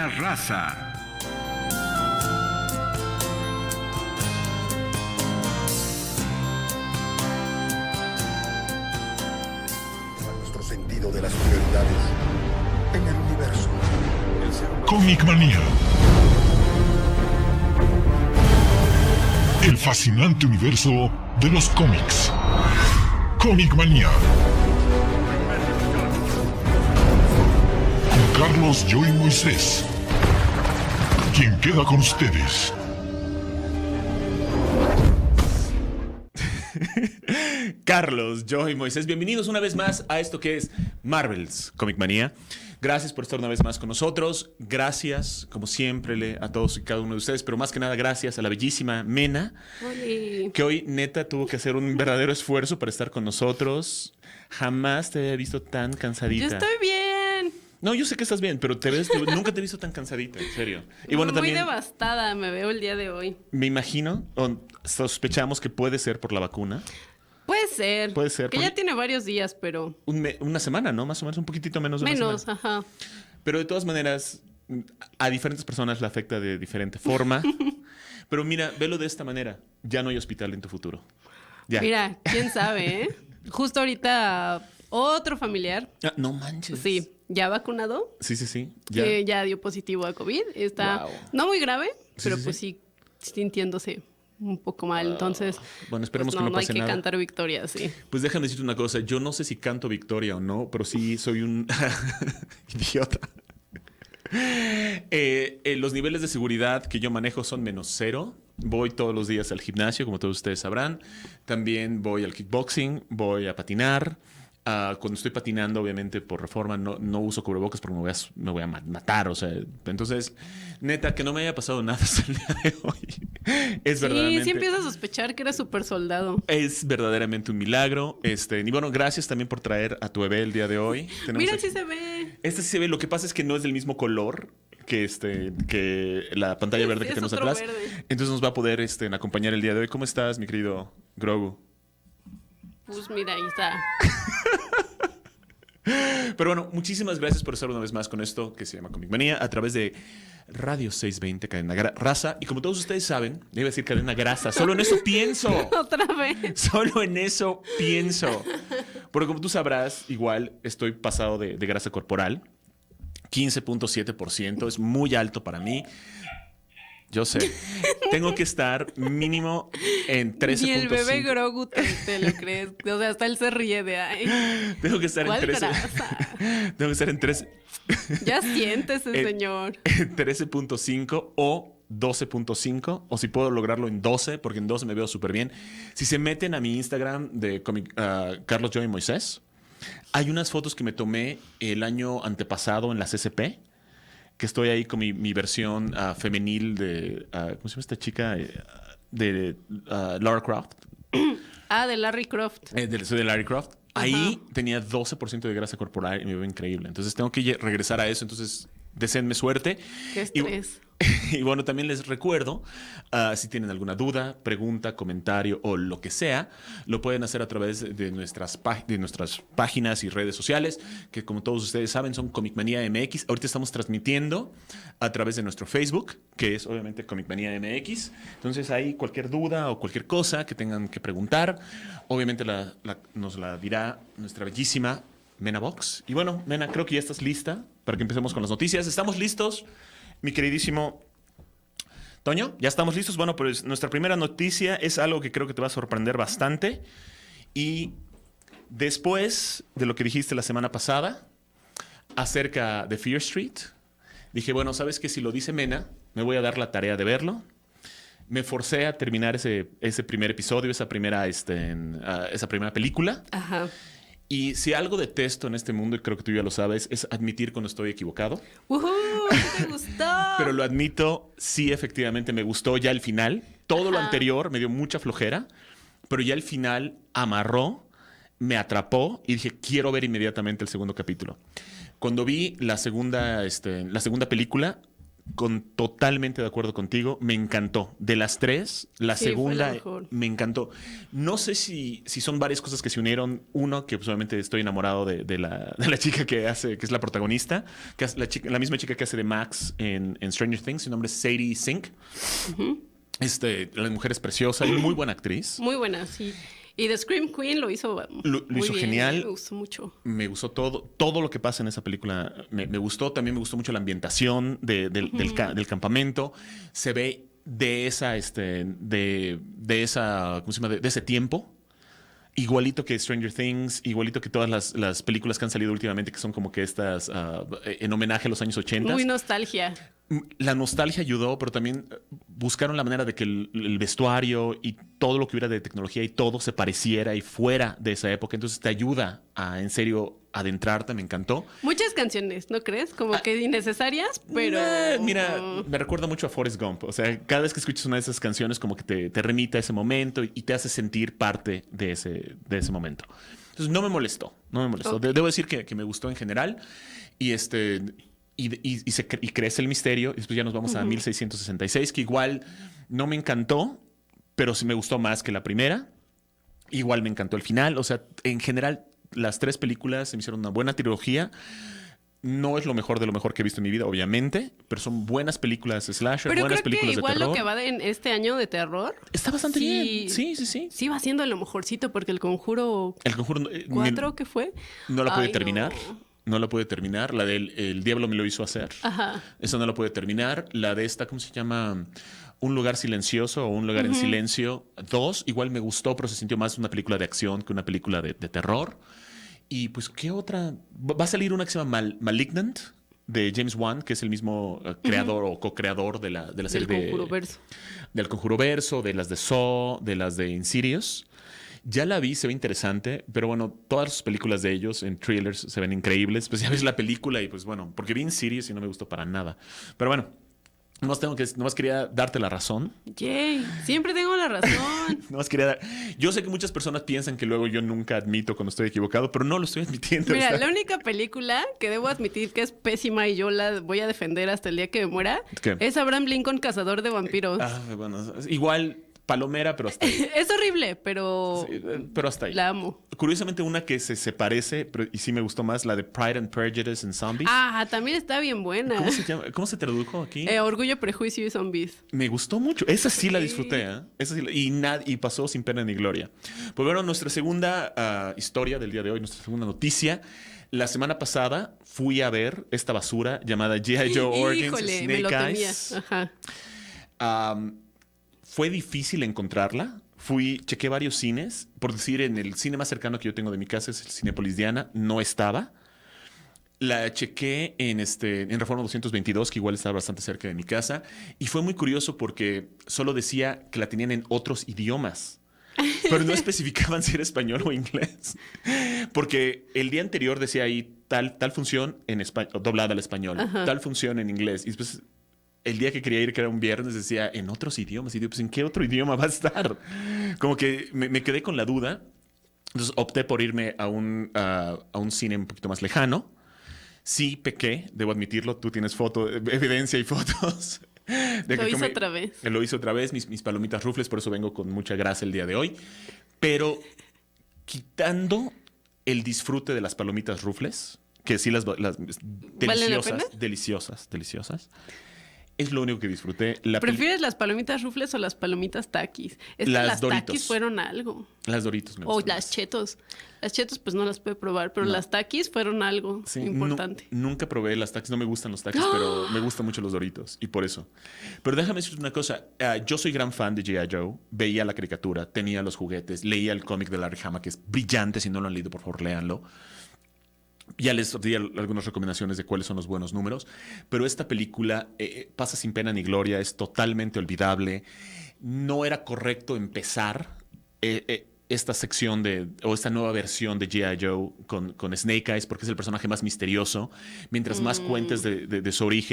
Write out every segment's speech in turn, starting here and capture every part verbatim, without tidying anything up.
Manía Raza. Nuestro sentido de las prioridades en el universo. Comic Manía. El fascinante universo de los cómics. Comic Manía. Con Carlos, yo y Moisés. Quien queda con ustedes. Carlos, yo y Moisés, bienvenidos una vez más a esto que es Marvel's Comic Manía. Gracias por estar una vez más con nosotros. Gracias, como siempre, le, a todos y cada uno de ustedes. Pero más que nada, gracias a la bellísima Mena, Oli. que hoy, neta, tuvo que hacer un verdadero esfuerzo para estar con nosotros. Jamás te había visto tan cansadita. Yo estoy bien. No, yo sé que estás bien, pero te ves, te- nunca te he visto tan cansadita, en serio. Y bueno, Muy también devastada me veo el día de hoy. me imagino, o sospechamos que puede ser por la vacuna. Puede ser. Puede ser, Que porque- ya tiene varios días, pero Un me- una semana, ¿no? Más o menos, un poquitito menos de una menos, semana. ajá. Pero de todas maneras, a diferentes personas le afecta de diferente forma. Pero mira, velo de esta manera. Ya no hay hospital en tu futuro. Ya. Mira, quién sabe, ¿eh? Justo ahorita otro familiar, Ah, no manches. sí, ya vacunado, Sí, sí, sí. Ya. que ya dio positivo a COVID. Está Wow. no muy grave, Sí, pero sí, pues sí, sintiéndose un poco mal. Entonces, Bueno, esperemos pues, no, que no no hay pase que nada. cantar victoria, sí. Pues déjame decirte una cosa. Yo no sé si canto victoria o no, pero sí soy un idiota. Eh, eh, los niveles de seguridad que yo manejo son menos cero. Voy todos los días al gimnasio, como todos ustedes sabrán. También voy al kickboxing, voy a patinar. Ah, cuando estoy patinando, obviamente, por reforma, no, no uso cubrebocas porque me voy, a, me voy a ma- matar. O sea, entonces, neta, que no me haya pasado nada hasta el día de hoy. Es Sí, verdaderamente... sí empiezas a sospechar que eres súper soldado. Es verdaderamente un milagro. Este, y bueno, gracias también por traer a tu bebé el día de hoy. Tenemos Mira, aquí- sí se ve. Este sí se ve. Lo que pasa es que no es del mismo color que, este, que la pantalla Sí, verde sí, que es tenemos otro atrás. verde. Entonces nos va a poder este, acompañar el día de hoy. ¿Cómo estás, mi querido Grogu? Pues mira, ahí está. Pero bueno, muchísimas gracias por estar una vez más con esto que se llama Comic Manía a través de Radio seiscientos veinte, Cadena Gra- Raza. Y como todos ustedes saben, debe decir Cadena Grasa. Solo en eso pienso. Otra vez. Solo en eso pienso. Porque como tú sabrás, igual estoy pasado de, de grasa corporal. quince punto siete por ciento. Es muy alto para mí. Yo sé. Tengo que estar mínimo en trece Ni el punto cinco. bebé Grogu te, te lo crees. O sea, hasta él se ríe de ahí. Tengo que estar en ¿Cuál trece. grasa? Tengo que estar en trece. Ya siéntese, Eh, señor. trece punto cinco o doce punto cinco, o si puedo lograrlo en doce, porque en doce me veo súper bien. Si se meten a mi Instagram de comic, uh, Carlos, yo y Moisés, hay unas fotos que me tomé el año antepasado en la C C P, que estoy ahí con mi, mi versión uh, femenil de, uh, ¿cómo se llama esta chica? Eh, de uh, Lara Croft. Ah, de Larry Croft. Eh, de, soy de Larry Croft. Ahí Ajá. tenía doce por ciento de grasa corporal y me veo increíble. Entonces tengo que lle- regresar a eso. Entonces, deseenme suerte. Qué Y- estrés. Y, bueno, también les recuerdo, ah, si tienen alguna duda, pregunta, comentario o lo que sea, lo pueden hacer a través de nuestras, pá- de nuestras páginas y redes sociales, que como todos ustedes saben son Comic Manía M X. Ahorita estamos transmitiendo a través de nuestro Facebook, que es obviamente Comic Manía M X. Entonces ahí cualquier duda o cualquier cosa que tengan que preguntar, obviamente la- la- nos la dirá nuestra bellísima Mena Box. Y bueno, Mena, creo que ya estás lista para que empecemos con las noticias. ¿Estamos listos? Mi queridísimo Toño, ¿ya estamos listos? Bueno, pues nuestra primera noticia es algo que creo que te va a sorprender bastante. Y después de lo que dijiste la semana pasada acerca de Fear Street, dije, bueno, ¿sabes qué? Si lo dice Mena, me voy a dar la tarea de verlo. Me forcé a terminar ese, ese primer episodio, esa primera, este, en, uh, esa primera película. Ajá. Y si algo detesto en este mundo, y creo que tú ya lo sabes, es admitir cuando estoy equivocado. ¡Uhú! ¿Te gustó? Pero lo admito, sí, efectivamente me gustó ya el final. Todo lo Ajá. anterior me dio mucha flojera, pero ya el final amarró, me atrapó y dije, quiero ver inmediatamente el segundo capítulo. Cuando vi la segunda, este, la segunda película, con totalmente de acuerdo contigo. Me encantó. De las tres, la Sí, fue segunda la mejor. me encantó. No sé si, si son varias cosas que se unieron. Uno, que pues, obviamente estoy enamorado de, de la, de la chica que hace, que es la protagonista, que es la, chica, la misma chica que hace de Max en, en Stranger Things. Su nombre es Sadie Sink. Este, la mujer es preciosa y muy buena actriz. Muy buena, sí. Y The Scream Queen lo hizo Lo, lo muy hizo bien, genial. Me gustó mucho. Me gustó todo, todo lo que pasa en esa película. Me, me gustó, también me gustó mucho la ambientación de- del, del ca- del campamento. Se ve de esa, este, de, de esa, ¿cómo se llama? De, de ese tiempo. Igualito que Stranger Things, igualito que todas las, las películas que han salido últimamente, que son como que estas, ah, en homenaje a los años ochenta. Muy nostalgia. La nostalgia ayudó, pero también eh, buscaron la manera de que el, el vestuario y todo lo que hubiera de tecnología y todo se pareciera y fuera de esa época. Entonces te ayuda a, en serio, adentrarte. Me encantó. Muchas canciones, ¿no crees? Como que innecesarias, pero... Eh, mira, me recuerda mucho a Forrest Gump. O sea, cada vez que escuchas una de esas canciones, como que te, te remite a ese momento y, y te hace sentir parte de ese, de ese momento. Entonces no me molestó, no me molestó. Ok. De- debo decir que, que me gustó en general. Y este. Y, y- y se cre- y crece el misterio. Y después ya nos vamos a mil seiscientos sesenta y seis, que igual no me encantó, pero sí me gustó más que la primera. Igual me encantó el final. O sea, en general, las tres películas se me hicieron una buena trilogía. No es lo mejor de lo mejor que he visto en mi vida, obviamente, pero son buenas películas slasher, Pero buenas creo que películas de igual terror. lo que va de- en este año de terror... Está bastante sí- bien. Sí, sí, sí. Sí va siendo lo mejorcito, porque el Conjuro El Conjuro eh, cuatro, me- ¿qué fue? no la pude Ay, terminar. no. No la pude terminar. La del El Diablo me lo hizo hacer. Ajá. Esa no la pude terminar. La de esta, ¿cómo se llama? Un lugar silencioso o Un lugar en silencio. Dos, igual me gustó, pero se sintió más una película de acción que una película de, de terror. Y pues, ¿qué otra? Va va a salir una que se llama Mal- Malignant de James Wan, que es el mismo eh, creador o co-creador de la, de la serie Del de, Conjuro verso. del Conjuro Verso, de las de Saw, de las de Insidious. Ya la vi, se ve interesante, pero bueno, todas las películas de ellos en thrillers se ven increíbles. Pues ya ves la película y pues bueno, porque vi Insidious y no me gustó para nada. Pero bueno, nomás, tengo que, nomás quería darte la razón. Yay, siempre tengo la razón. Nomás quería dar... Yo sé que muchas personas piensan que luego yo nunca admito cuando estoy equivocado, pero no lo estoy admitiendo. Mira, o sea. la única película que debo admitir que es pésima y yo la voy a defender hasta el día que me muera ¿Qué? es Abraham Lincoln, Cazador de Vampiros. Ah, bueno, igual palomera, pero hasta ahí. Es horrible, pero Sí, pero hasta ahí. la amo. Curiosamente, una que se, se parece, pero, y sí me gustó más, la de Pride and Prejudice and Zombies. Ah, también está bien buena. ¿Cómo se llama? ¿Cómo se tradujo aquí? Eh, Orgullo, Prejuicio y Zombies. Me gustó mucho. Esa sí la disfruté, ¿eh? Esa sí la- y, nad- y pasó sin pena ni gloria. Pues bueno, nuestra segunda ah, historia del día de hoy, nuestra segunda noticia. La semana pasada fui a ver esta basura llamada G I. Joe Origins Híjole, me lo Snake temía. Eyes. Ajá. Am, fue difícil encontrarla. Fui, chequé varios cines. Por decir, en el cine más cercano que yo tengo de mi casa es el Cinépolis Diana. No estaba. La chequé en, este, en Reforma doscientos veintidós, que igual estaba bastante cerca de mi casa. Y fue muy curioso porque solo decía que la tenían en otros idiomas. Pero no especificaban si era español o inglés. Porque el día anterior decía ahí tal, tal función en espa- doblada al español, tal función en inglés. Y después el día que quería ir, que era un viernes, decía en otros idiomas. Y digo, pues ¿en qué otro idioma va a estar? Como que me, me quedé con la duda. Entonces opté por irme a un, a- a un cine un poquito más lejano. Sí, pequé, debo admitirlo. Tú tienes foto, evidencia y fotos. de Lo que hizo comí- otra vez. Lo hice otra vez, mis, mis palomitas rufles, por eso vengo con mucha grasa el día de hoy. Pero quitando el disfrute de las palomitas rufles, que sí las, las ¿Vale la deliciosas, pena? deliciosas, deliciosas, es lo único que disfruté. La peli- ¿Prefieres las palomitas rufles o las palomitas taquis? Es que Las las Doritos. taquis fueron algo. Las Doritos me O gustan las más. chetos. Las chetos pues no las puedo probar, pero No. las taquis fueron algo Sí, importante. nu- nunca probé las taquis, no me gustan los taquis, pero me gustan mucho los Doritos y por eso. Pero déjame decirte una cosa, ah, yo soy gran fan de G I. Joe, veía la caricatura, tenía los juguetes, leía el cómic de Larry Hama, que es brillante, si no lo han leído, por favor, léanlo. Ya les di al- algunas recomendaciones de cuáles son los buenos números, pero esta película eh, pasa sin pena ni gloria, es totalmente olvidable. No era correcto empezar eh, eh, esta sección de, o esta nueva versión de G I. Joe con, con Snake Eyes, porque es el personaje más misterioso. Mientras más cuentes de, de- de su origen,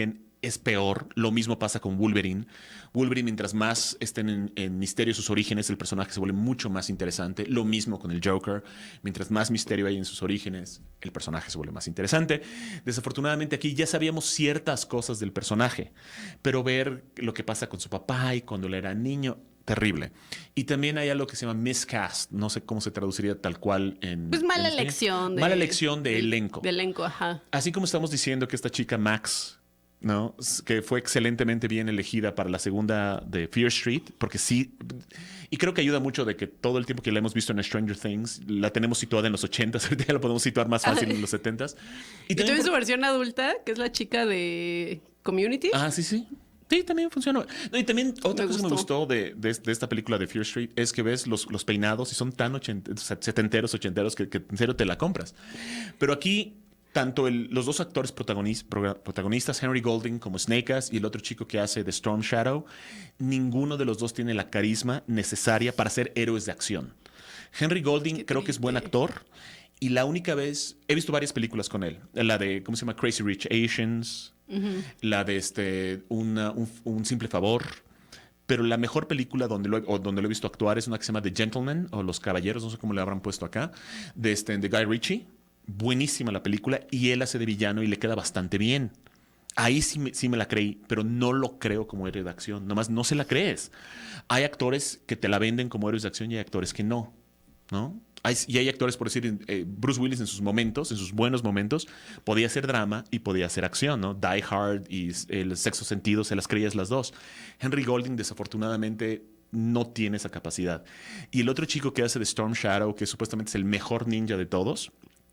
es peor. Lo mismo pasa con Wolverine. Wolverine, mientras más estén en, en misterio sus orígenes, el personaje se vuelve mucho más interesante. Lo mismo con el Joker. Mientras más misterio hay en sus orígenes, el personaje se vuelve más interesante. Desafortunadamente aquí ya sabíamos ciertas cosas del personaje, pero ver lo que pasa con su papá y cuando él era niño, terrible. Y también hay algo que se llama miscast. No sé cómo se traduciría tal cual en... Pues mala en elección. De, mala elección de elenco. De elenco, ajá. Así como estamos diciendo que esta chica Max, ¿no? Que fue excelentemente bien elegida para la segunda de Fear Street, porque sí, y creo que ayuda mucho de que todo el tiempo que la hemos visto en Stranger Things, la tenemos situada en los ochentas, ahorita ya la podemos situar más fácil en los setentas. Y, y también por... su versión adulta, que es la chica de Community. Ah, sí, sí. Sí, también funcionó. No, y también otra me cosa que me gustó de, de, de esta película de Fear Street es que ves los, los peinados y son tan ochenta, setenteros, ochenteros que, que en serio te la compras. Pero aquí... Tanto el, los dos actores protagonis, protagonistas, Henry Golding como Snake Eyes y el otro chico que hace de Storm Shadow, ninguno de los dos tiene la carisma necesaria para ser héroes de acción. Henry Golding Qué creo triste. que es buen actor y la única vez... He visto varias películas con él. La de, ¿cómo se llama? Crazy Rich Asians. Uh-huh. La de este, una, un, un simple favor. Pero la mejor película donde lo, he, o donde lo he visto actuar es una que se llama The Gentleman o Los Caballeros, no sé cómo le habrán puesto acá, de, este, de Guy Ritchie. Buenísima la película y él hace de villano y le queda bastante bien. Ahí sí me, sí me la creí, pero no lo creo como héroe de acción. Nomás no se la crees. Hay actores que te la venden como héroes de acción y hay actores que no, ¿no? Hay, y hay actores, por decir, eh, Bruce Willis en sus momentos, en sus buenos momentos, podía hacer drama y podía hacer acción, ¿no? Die Hard y El Sexto Sentido se las creías las dos. Henry Golding, desafortunadamente, no tiene esa capacidad. Y el otro chico que hace de Storm Shadow, que supuestamente es el mejor ninja de todos,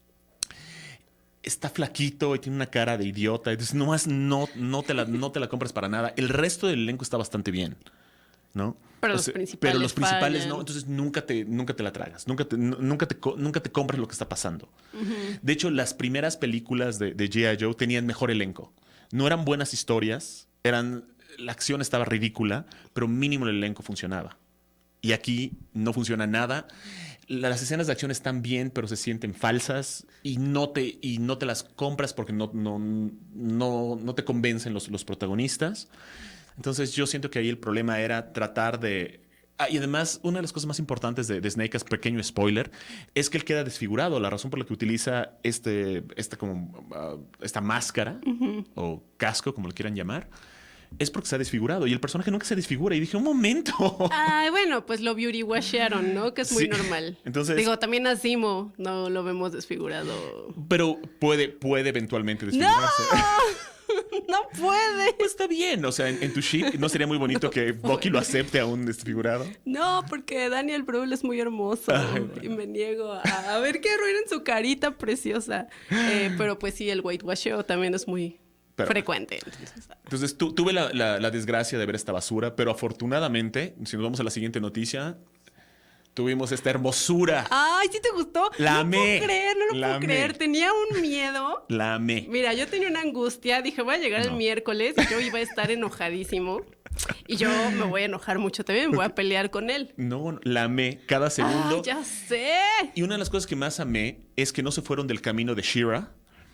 está flaquito y tiene una cara de idiota. Entonces, nomás no, no, te la, no te la compras para nada. El resto del elenco está bastante bien, ¿no? Pero o los sea, principales, pero los principales fallan. no. Entonces, nunca te, nunca te la tragas. Nunca te, nunca te, nunca te compras lo que está pasando. Uh-huh. De hecho, las primeras películas de, de G I. Joe tenían mejor elenco. No eran buenas historias. Eran, la acción estaba ridícula, pero mínimo el elenco funcionaba. Y aquí no funciona nada. Las escenas de acción están bien, pero se sienten falsas y no te, y no te las compras porque no, no, no, no te convencen los, los protagonistas. Entonces yo siento que ahí el problema era tratar de... Ah, y además, una de las cosas más importantes de, de Snake, es pequeño spoiler, es que él queda desfigurado. La razón por la que utiliza este, este como, uh, esta máscara uh-huh. o casco, como lo quieran llamar, es porque se ha desfigurado y el personaje nunca se desfigura. Y dije, un momento. Ay, bueno, pues lo beauty washearon, ¿no? Que es muy sí. normal. Entonces, digo, también a Zemo no lo vemos desfigurado. Pero puede, puede eventualmente desfigurarse. ¡No! ¡No puede! Pues está bien. O sea, en, en tu ship, ¿no sería muy bonito que Bucky lo acepte aún desfigurado? No, porque Daniel Brühl es muy hermoso. Ay, bueno. Y me niego a, a ver qué ruido en su carita preciosa. Eh, pero pues sí, el whitewasheo también es muy... Pero, frecuente. Entonces, entonces tu, tuve la, la, la desgracia de ver esta basura, pero afortunadamente, si nos vamos a la siguiente noticia, tuvimos esta hermosura. Ay, ¿sí te gustó? La no amé. No puedo creer, no lo la puedo amé. creer. Tenía un miedo. La amé. Mira, yo tenía una angustia. Dije, voy a llegar no. el miércoles y yo iba a estar enojadísimo. Y yo me voy a enojar mucho también. Voy a pelear con él. No, la amé cada segundo. Ah, ya sé. Y una de las cosas que más amé es que no se fueron del camino de She-Ra,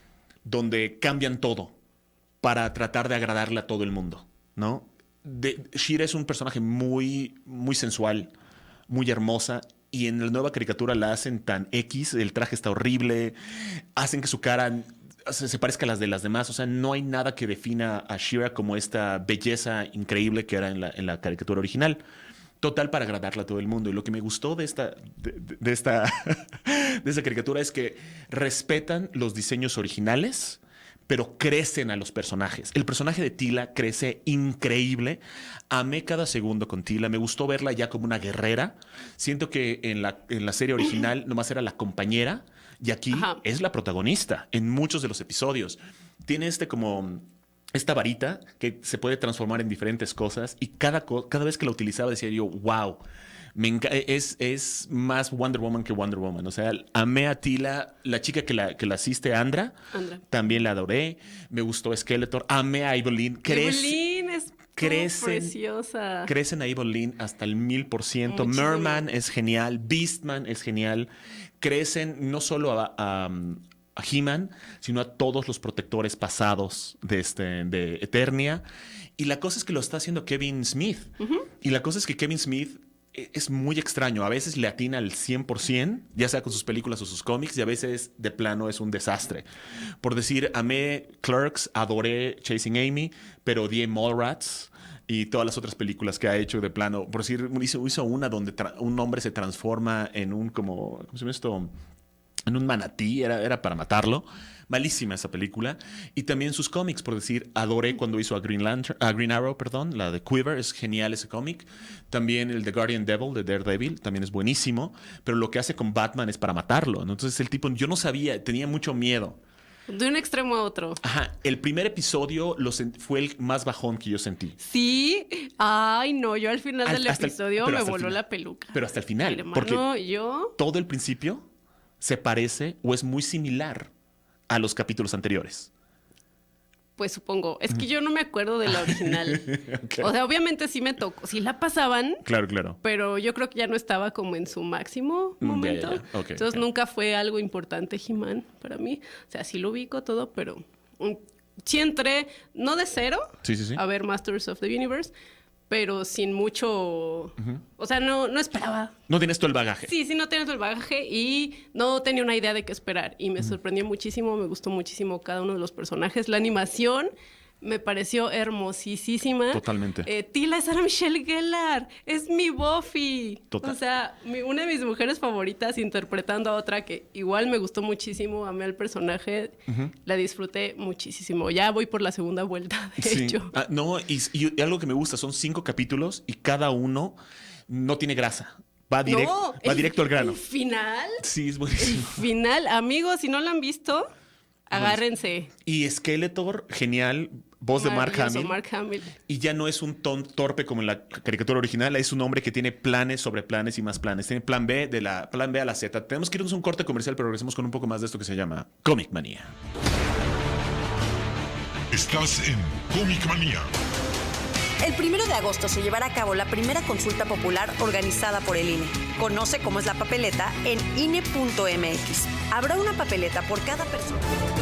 donde cambian todo para tratar de agradarle a todo el mundo, ¿no? De, She-Ra es un personaje muy, muy sensual, muy hermosa, y en la nueva caricatura la hacen tan X, el traje está horrible, hacen que su cara se, se parezca a las de las demás, o sea, no hay nada que defina a She-Ra como esta belleza increíble que era en la, en la caricatura original. Total, para agradarle a todo el mundo. Y lo que me gustó de esta, de, de, de esta, de esta caricatura es que respetan los diseños originales, pero crecen a los personajes. El personaje de Teela crece increíble. Amé cada segundo con Teela. Me gustó verla ya como una guerrera. Siento que en la, en la serie original nomás era la compañera y aquí Ajá. es la protagonista en muchos de los episodios. Tiene este como... esta varita que se puede transformar en diferentes cosas y cada, cada vez que la utilizaba decía yo, wow, me enca- es, es más Wonder Woman que Wonder Woman. O sea, amé a Teela, la chica que la, que la asiste, Andra, Andra, también la adoré. Me gustó Skeletor, amé a Evelyn. Evelyn es crecen, preciosa. Crecen a Evelyn hasta el mil por ciento. Merman es genial, Beastman es genial. Crecen no solo a... a a He-Man, sino a todos los protectores pasados de, este, de Eternia. Y la cosa es que lo está haciendo Kevin Smith. Uh-huh. Y la cosa es que Kevin Smith es muy extraño. A veces le atina al cien por ciento, ya sea con sus películas o sus cómics, y a veces de plano es un desastre. Por decir, amé Clerks, adoré Chasing Amy, pero odié Mallrats y todas las otras películas que ha hecho de plano. Por decir, hizo, hizo una donde tra- un hombre se transforma en un como... ¿Cómo se llama esto? En un manatí, era, era para matarlo. Malísima esa película. Y también sus cómics, por decir, adoré cuando hizo a Green Lantern, a Green Arrow, perdón, la de Quiver, es genial ese cómic. También el de Guardian Devil, de Daredevil, también es buenísimo. Pero lo que hace con Batman es para matarlo, ¿no? Entonces el tipo, yo no sabía, tenía mucho miedo. De un extremo a otro. Ajá. El primer episodio lo sent- fue el más bajón que yo sentí. Sí. Ay, no. Yo al final Al- del hasta el- episodio pero me hasta el voló final. la peluca. Pero hasta el final. Hermano, porque yo... todo el principio se parece o es muy similar a los capítulos anteriores. Pues supongo. Es que yo no me acuerdo de la original. Okay. O sea, obviamente sí me tocó. Sí la pasaban. Claro, claro. Pero yo creo que ya no estaba como en su máximo momento. Yeah, yeah, yeah. Okay, Entonces okay. nunca fue algo importante He-Man para mí. O sea, sí lo ubico todo, pero... Um, sí entré, no de cero, sí, sí, sí. a ver Masters of the Universe, pero sin mucho... Uh-huh. O sea, no, no esperaba. No tienes todo el bagaje. Sí, sí, no tienes todo el bagaje y no tenía una idea de qué esperar. Y me uh-huh. sorprendió muchísimo, me gustó muchísimo cada uno de los personajes. La animación me pareció hermosísima. Totalmente. Eh, Tila es Sarah Michelle Gellar, es mi Buffy. Total. O sea, mi, una de mis mujeres favoritas interpretando a otra que igual me gustó muchísimo, amé al personaje, uh-huh. la disfruté muchísimo. Ya voy por la segunda vuelta, de sí. hecho. Ah, no, y, y algo que me gusta, son cinco capítulos y cada uno no tiene grasa. Va, direct, no, va el, directo al grano. ¿El final? Sí, es buenísimo. El final, amigos, si no lo han visto, agárrense. Y Skeletor, genial, voz de Mark Hamill. Mark Hamill. Y ya no es un ton torpe como en la caricatura original, es un hombre que tiene planes sobre planes y más planes. Tiene plan B de la plan B a la Z. Tenemos que irnos a un corte comercial, pero regresamos con un poco más de esto que se llama Comic Manía. Estás en Comic Manía. El primero de agosto se llevará a cabo la primera consulta popular organizada por el I N E. Conoce cómo es la papeleta en I N E punto M X. Habrá una papeleta por cada persona.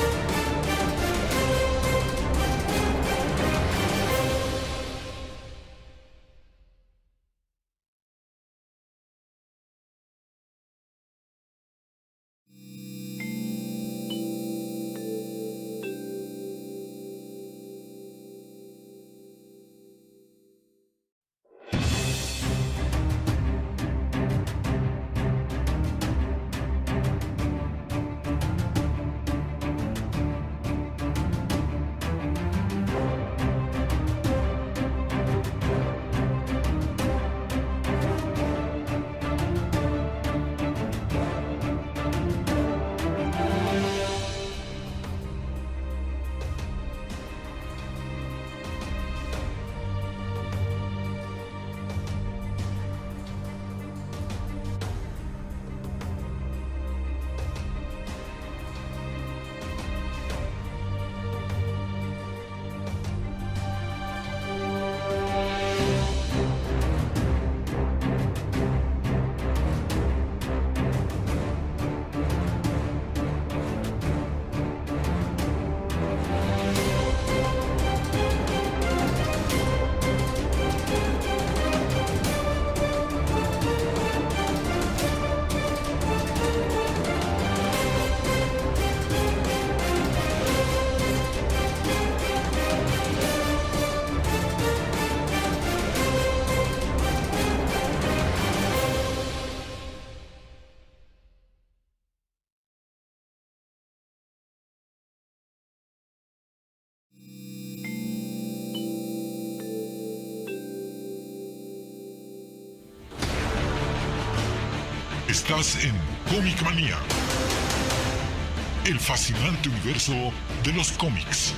Estás en Comic Manía, el fascinante universo de los cómics.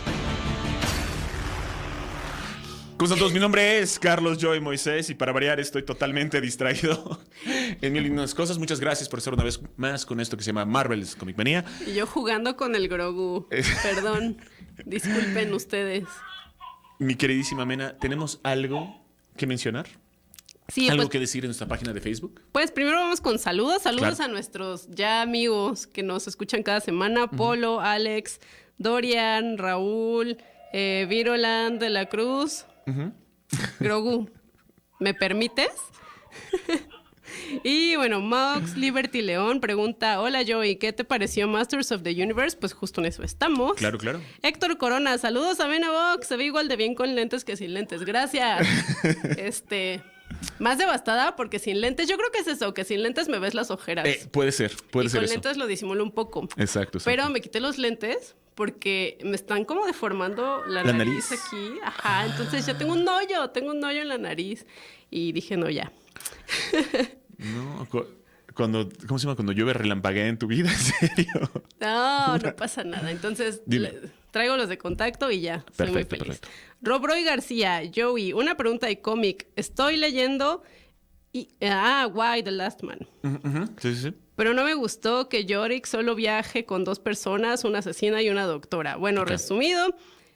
¿Cómo están todos? Mi nombre es Carlos Joy Moisés y para variar estoy totalmente distraído en mil lindas cosas. Muchas gracias por estar una vez más con esto que se llama Marvel's Comic Manía. Y yo jugando con el Grogu. Perdón, disculpen ustedes. Mi queridísima Mena, ¿tenemos algo que mencionar? Sí, ¿Algo pues, que decir en nuestra página de Facebook? Pues primero vamos con saludos. Saludos Claro. a nuestros ya amigos que nos escuchan cada semana. Uh-huh. Polo, Alex, Dorian, Raúl, eh, Viroland de la Cruz. Uh-huh. Grogu, ¿me permites? Y bueno, Mox Liberty León pregunta: hola Joey, ¿qué te pareció Masters of the Universe? Pues justo en eso estamos. Claro, claro. Héctor Corona, saludos a Venavox, se ve igual de bien con lentes que sin lentes, gracias. este, más devastada porque sin lentes, yo creo que es eso, que sin lentes me ves las ojeras. Eh, puede ser, puede y ser con eso. lentes lo disimulo un poco. Exacto, exacto. Pero me quité los lentes porque me están como deformando la, la nariz, nariz aquí. Ajá, entonces yo tengo un hoyo, tengo un hoyo en la nariz. Y dije, no, ya. No, cu- cuando, ¿cómo se llama? Cuando llueve relampaguea en tu vida, ¿en serio? No, no pasa nada. Entonces le, traigo los de contacto y ya. Perfecto, soy muy feliz. perfecto. Rob Roy García, Joey, una pregunta de cómic. Estoy leyendo y, ah, Why the Last Man. Uh-huh, uh-huh. Sí, sí, sí. Pero no me gustó que Yorick solo viaje con dos personas, una asesina y una doctora. Bueno, okay. Resumido,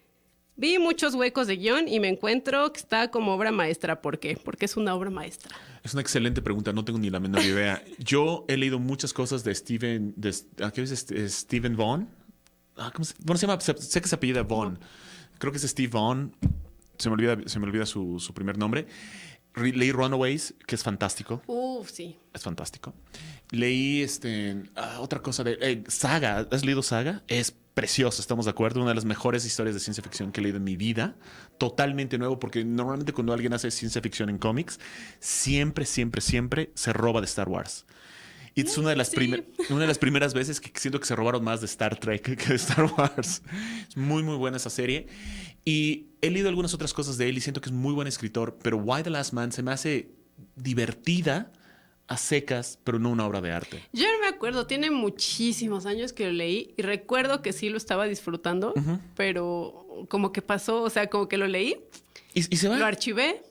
vi muchos huecos de guión y me encuentro que está como obra maestra. ¿Por qué? Porque es una obra maestra. Es una excelente pregunta, no tengo ni la menor idea. Yo he leído muchas cosas de Steven, de, ¿qué es Steven Vaughn? Ah, ¿cómo se, bueno, se llama? Sé que se apellida Vaughn. Creo que es Steve Vaughn. Se me olvida, se me olvida su, su primer nombre. Leí Runaways, que es fantástico. Uf, sí. Es fantástico. Leí este, ah, otra cosa de eh, Saga. ¿Has leído Saga? Es precioso, estamos de acuerdo. Una de las mejores historias de ciencia ficción que he leído en mi vida. Totalmente nuevo, porque normalmente cuando alguien hace ciencia ficción en cómics, siempre, siempre, siempre se roba de Star Wars. Y es una de, las sí. primer, una de las primeras veces que siento que se robaron más de Star Trek que de Star Wars. Es muy, muy buena esa serie. Y he leído algunas otras cosas de él y siento que es muy buen escritor, pero Why the Last Man se me hace divertida a secas, pero no una obra de arte. Yo no me acuerdo, tiene muchísimos años que lo leí y recuerdo que sí lo estaba disfrutando, uh-huh. pero como que pasó, o sea, como que lo leí, ¿Y, y se va? Lo archivé.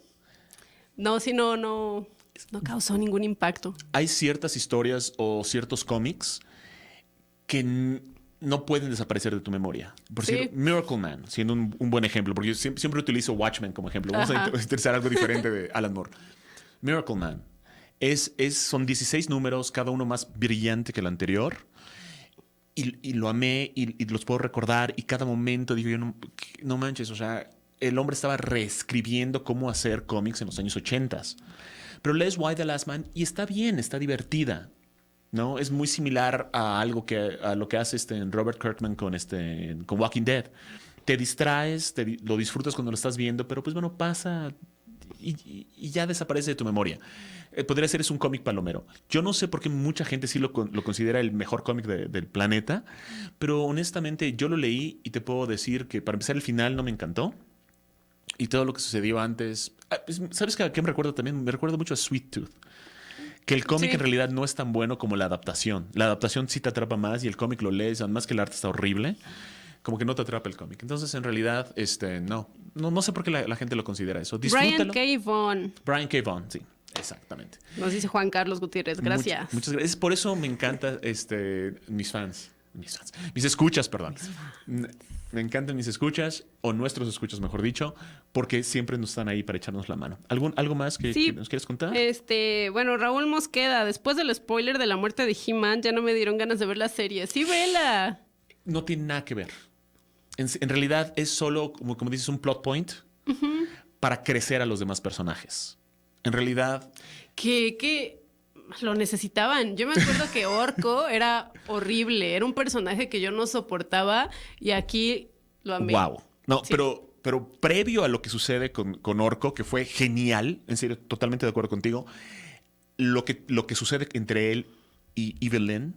No, sí, no, no, no causó ningún impacto. Hay ciertas historias o ciertos cómics que n- no pueden desaparecer de tu memoria. Por sí. ejemplo, Miracle Man, siendo un, un buen ejemplo, porque yo siempre, siempre utilizo Watchmen como ejemplo. Vamos Ajá. a utilizar algo diferente de Alan Moore. Miracle Man. Es, es, son dieciséis números, cada uno más brillante que el anterior. Y, y lo amé y, y los puedo recordar. Y cada momento digo yo, no, no manches, o sea, el hombre estaba reescribiendo cómo hacer cómics en los años ochenta. Pero lees Why the Last Man y está bien, está divertida, ¿no? Es muy similar a algo que, a lo que hace este Robert Kirkman con, este, con Walking Dead. Te distraes, te, lo disfrutas cuando lo estás viendo, pero pues bueno, pasa y, y, y ya desaparece de tu memoria. Eh, podría ser es un cómic palomero. Yo no sé por qué mucha gente sí lo, lo considera el mejor cómic de, del planeta, pero honestamente yo lo leí y te puedo decir que para empezar el final no me encantó y todo lo que sucedió antes. ¿Sabes a qué me recuerda también? Me recuerda mucho a Sweet Tooth. Que el cómic sí. en realidad no es tan bueno como la adaptación. La adaptación sí te atrapa más y el cómic lo lees, además que el arte está horrible, como que no te atrapa el cómic. Entonces, en realidad, este, no. No, no sé por qué la, la gente lo considera eso. Disfrútalo. Brian K. Vaughan. Brian K. Vaughan, sí. Exactamente. Nos dice Juan Carlos Gutiérrez. Gracias. Much, muchas gracias. Por eso me encanta este, mis fans. Mis fans. Mis escuchas, perdón. Me encantan mis escuchas, o nuestros escuchas, mejor dicho, porque siempre nos están ahí para echarnos la mano. ¿Algún, ¿Algo más que, sí, que nos quieres contar? Este, bueno, Raúl Mosqueda, después del spoiler de la muerte de He-Man, ya no me dieron ganas de ver la serie. Sí, vela. No tiene nada que ver. En, en realidad es solo, como, como dices, un plot point uh-huh. para crecer a los demás personajes. En realidad... Que, que lo necesitaban. Yo me acuerdo que Orko era horrible. Era un personaje que yo no soportaba y aquí lo amé. Wow. No, sí. pero, pero previo a lo que sucede con, con Orko, que fue genial, en serio, totalmente de acuerdo contigo, lo que, lo que sucede entre él y Evelyn...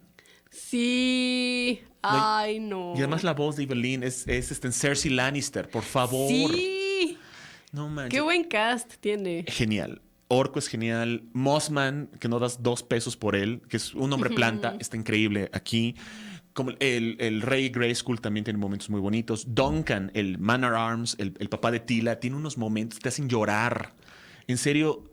Sí. Ay, no. Y además la voz de Evelyn es, es este, Cersei Lannister, por favor. Sí. No manches. Qué buen cast tiene. Genial. Orko es genial. Mossman, que no das dos pesos por él, que es un hombre planta, está increíble aquí. Como el, el rey Grayskull también tiene momentos muy bonitos. Duncan, el Man at Arms, el, el papá de Tila, tiene unos momentos que te hacen llorar. En serio,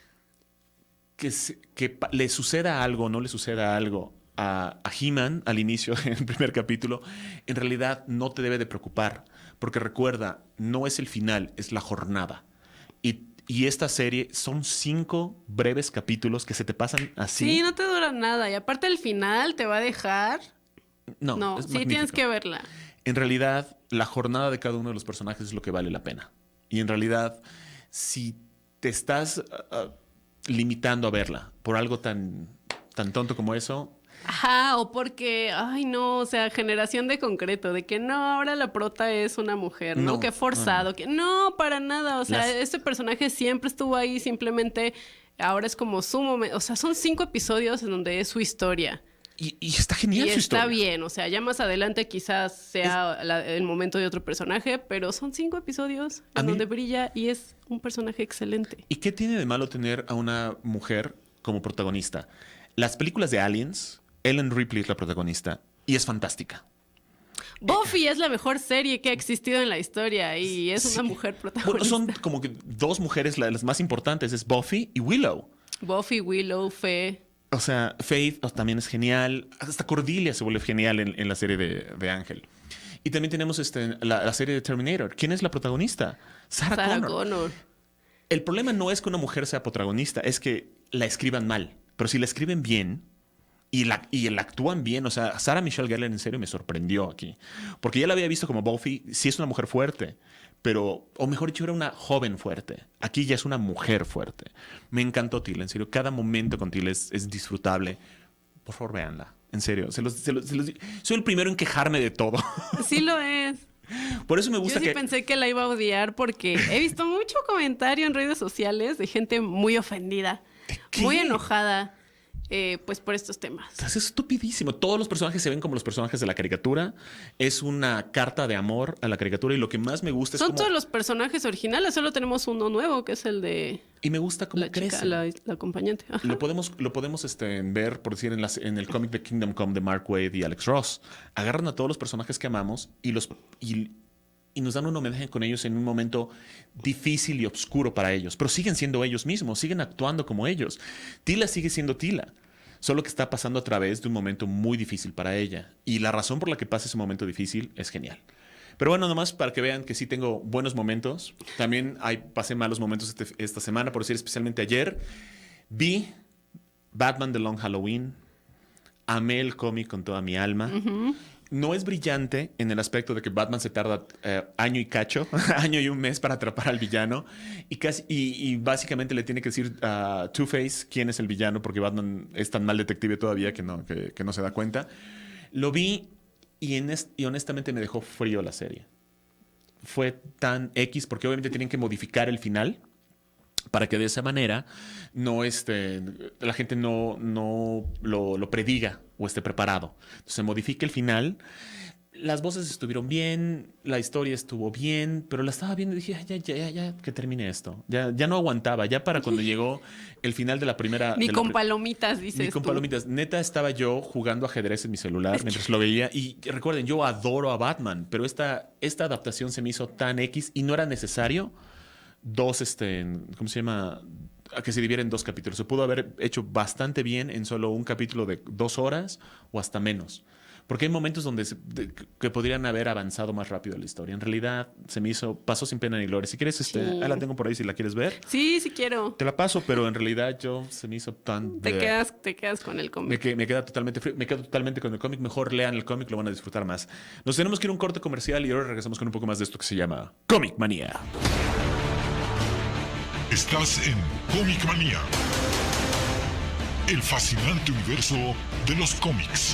que, se, que le suceda algo, no le suceda algo a, a He-Man al inicio, en el primer capítulo, en realidad no te debe de preocupar, porque recuerda, no es el final, es la jornada. Y y esta serie son cinco breves capítulos que se te pasan así. Sí, no te dura nada. Y aparte el final te va a dejar... No, no es sí magnífico. tienes que verla. En realidad, la jornada de cada uno de los personajes es lo que vale la pena. Y en realidad, si te estás uh, limitando a verla por algo tan, tan tonto como eso... Ajá, o porque, ay no, o sea, generación de concreto, de que no, ahora la prota es una mujer, ¿no? No, que forzado, no, no. que no, para nada, o sea, Las... este personaje siempre estuvo ahí, simplemente ahora es como su momento, o sea, son cinco episodios en donde es su historia. Y, y está genial y su está historia. bien, o sea, ya más adelante quizás sea es... la, el momento de otro personaje, pero son cinco episodios en mí... donde brilla y es un personaje excelente. ¿Y qué tiene de malo tener a una mujer como protagonista? Las películas de Aliens, Ellen Ripley es la protagonista y es fantástica. Buffy es la mejor serie que ha existido en la historia y es Sí. una mujer protagonista. Bueno, son como que dos mujeres las más importantes, es Buffy y Willow. Buffy, Willow, Fe. O sea, Faith también es genial. Hasta Cordelia se vuelve genial en, en la serie de, de Ángel. Y también tenemos este, la, la serie de Terminator. ¿Quién es la protagonista? Sarah, Sarah Connor. Connor. El problema no es que una mujer sea protagonista, es que la escriban mal. Pero si la escriben bien y la, y la actúan bien, o sea, Sarah Michelle Gellar en serio me sorprendió aquí. Porque ya la había visto como Buffy, sí es una mujer fuerte, pero, o mejor dicho, era una joven fuerte. Aquí ya es una mujer fuerte. Me encantó Tila, en serio. Cada momento con Tila es, es disfrutable. Por favor, véanla. En serio. Se los, se los, se los, soy el primero en quejarme de todo. Sí lo es. Por eso me gusta Yo sí que... pensé que la iba a odiar porque he visto mucho comentario en redes sociales de gente muy ofendida, qué? muy enojada, eh, pues por estos temas. Es estupidísimo. Todos los personajes se ven como los personajes de la caricatura. Es una carta de amor a la caricatura y lo que más me gusta es Son como... todos los personajes originales, solo tenemos uno nuevo que es el de Y me gusta cómo la chica, crece. la, la acompañante. Ajá. Lo podemos, lo podemos este, ver, por decir, en, las, en el cómic de Kingdom Come de Mark Waid y Alex Ross. Agarran a todos los personajes que amamos y, los, y, y nos dan un homenaje con ellos en un momento difícil y oscuro para ellos. Pero siguen siendo ellos mismos, siguen actuando como ellos. Tila sigue siendo Tila, solo que está pasando a través de un momento muy difícil para ella. Y la razón por la que pasa ese momento difícil es genial. Pero bueno, nomás para que vean que sí tengo buenos momentos. También hay, pasé malos momentos este, esta semana, por decir especialmente ayer. Vi Batman The Long Halloween. Amé el cómic con toda mi alma. Uh-huh. No es brillante en el aspecto de que Batman se tarda eh, año y cacho, año y un mes para atrapar al villano. Y, casi, y, y básicamente le tiene que decir a Two-Face quién es el villano, porque Batman es tan mal detective todavía que no, que, que no se da cuenta. Lo vi y, en es, y honestamente me dejó frío la serie. Fue tan X porque obviamente tienen que modificar el final para que de esa manera no este, la gente no, no lo, lo prediga o esté preparado. Entonces se modifica el final. Las voces estuvieron bien, la historia estuvo bien, pero la estaba viendo y dije, ya, ya, ya, ya, que termine esto. Ya, ya no aguantaba. Ya para cuando llegó el final de la primera... Ni de con la, palomitas, dices Ni con tú. palomitas. Neta, estaba yo jugando ajedrez en mi celular mientras lo veía. Y recuerden, yo adoro a Batman, pero esta, esta adaptación se me hizo tan X y no era necesario dos, este, ¿cómo se llama? A que se dividiera en dos capítulos. Se pudo haber hecho bastante bien en solo un capítulo de dos horas o hasta menos. Porque hay momentos donde se, de, que podrían haber avanzado más rápido la historia. En realidad, se me hizo, pasó sin pena ni gloria. Si quieres, este, sí. Ahí la tengo por ahí si la quieres ver. Sí, sí quiero. Te la paso, pero en realidad yo se me hizo tan... Te, quedas, te quedas con el cómic. Me, que, me, queda totalmente frío, me quedo totalmente con el cómic. Mejor lean el cómic, lo van a disfrutar más. Nos tenemos que ir a un corte comercial y ahora regresamos con un poco más de esto que se llama Comic Manía. Estás en Comic Manía, el fascinante universo de los cómics.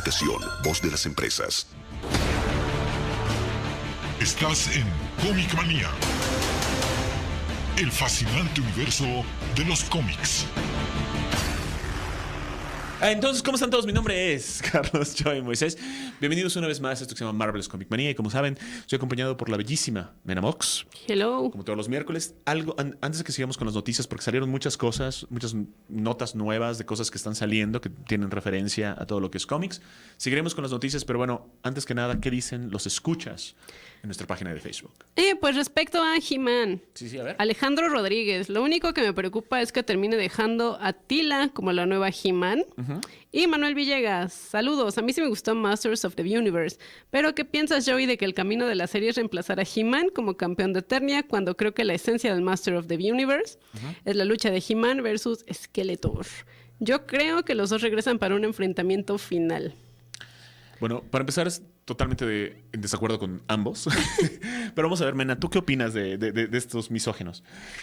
Comunicación, voz de las empresas. Estás en Comic Manía, el fascinante universo de los cómics. Ah, entonces, ¿cómo están todos? Mi nombre es Carlos Joy Moisés. Bienvenidos una vez más a esto que se llama Marvelous Comic Manía. Y como saben, estoy acompañado por la bellísima Mena Mox. Hello. Como todos los miércoles. Algo an- antes de que sigamos con las noticias, porque salieron muchas cosas, muchas notas nuevas de cosas que están saliendo que tienen referencia a todo lo que es cómics. Seguiremos con las noticias, pero bueno, antes que nada, ¿qué dicen los escuchas en nuestra página de Facebook? Eh, pues respecto a He-Man. Sí, sí, a ver. Alejandro Rodríguez, lo único que me preocupa es que termine dejando a Tila como la nueva He-Man. Uh-huh. Y Manuel Villegas, saludos. A mí sí me gustó Masters of the Universe. Pero ¿qué piensas, Joey, de que el camino de la serie es reemplazar a He-Man como campeón de Eternia cuando creo que la esencia del Master of the Universe uh-huh. es la lucha de He-Man versus Skeletor? Yo creo que los dos regresan para un enfrentamiento final. Bueno, para empezar, es totalmente de, en desacuerdo con ambos. Pero vamos a ver, Mena, ¿tú qué opinas de, de, de estos misógenos?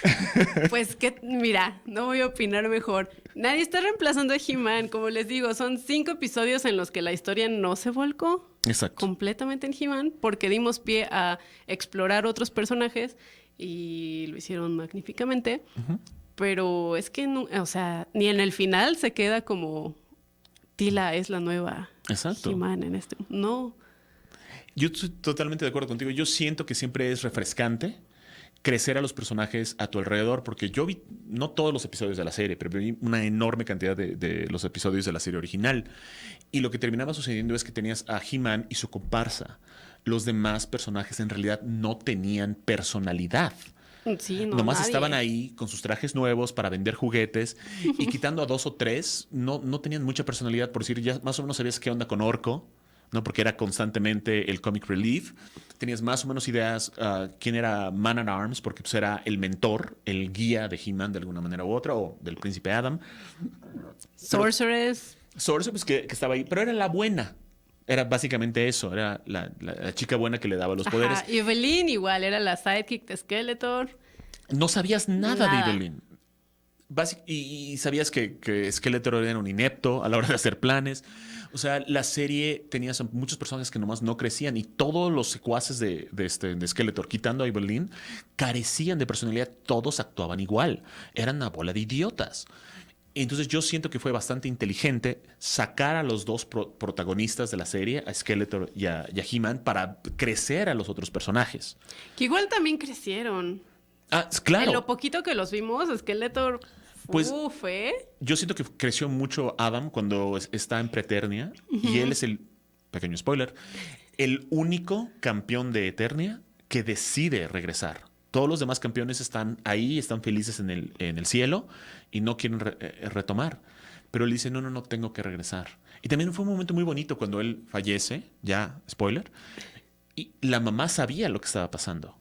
Pues que, mira, no voy a opinar mejor. Nadie está reemplazando a He-Man. Como les digo, son cinco episodios en los que la historia no se volcó Exacto. completamente en He-Man porque dimos pie a explorar otros personajes y lo hicieron magníficamente. Uh-huh. Pero es que, no, o sea, ni en el final se queda como Tila es la nueva Exacto. He-Man en este. No. Yo estoy totalmente de acuerdo contigo. Yo siento que siempre es refrescante crecer a los personajes a tu alrededor, porque yo vi, no todos los episodios de la serie, pero vi una enorme cantidad de, de los episodios de la serie original. Y lo que terminaba sucediendo es que tenías a He-Man y su comparsa. Los demás personajes en realidad no tenían personalidad. Sí, no, Nomás nadie. estaban ahí con sus trajes nuevos para vender juguetes y quitando a dos o tres, no, no tenían mucha personalidad. Por decir, ya más o menos sabías qué onda con Orko, ¿no? Porque era constantemente el comic relief. Tenías más o menos ideas uh, quién era Man at Arms, porque pues, era el mentor, el guía de He-Man de alguna manera u otra, o del príncipe Adam. Sorceress. Sorceress, pues que, que estaba ahí, pero era la buena. Era básicamente eso, era la, la, la chica buena que le daba los Ajá. poderes. Y Evelyn igual, era la sidekick de Skeletor. No sabías nada, nada. de Evelyn. Basic, y, y sabías que, que Skeletor era un inepto a la hora de hacer planes. O sea, la serie tenía muchos personajes que nomás no crecían y todos los secuaces de, de, este, de Skeletor, quitando a Evelyn, carecían de personalidad. Todos actuaban igual. Eran una bola de idiotas. Entonces yo siento que fue bastante inteligente sacar a los dos pro- protagonistas de la serie, a Skeletor y a, y a He-Man, para crecer a los otros personajes. Que igual también crecieron. Ah, claro. En lo poquito que los vimos, Skeletor, Pues, uf, ¿eh? Yo siento que creció mucho Adam cuando es- está en Preternia, uh-huh. y él es el, pequeño spoiler, el único campeón de Eternia que decide regresar. Todos los demás campeones están ahí, están felices en el, en el cielo y no quieren re- eh, retomar. Pero él dice, no, no, no, tengo que regresar. Y también fue un momento muy bonito cuando él fallece, ya, spoiler, y la mamá sabía lo que estaba pasando.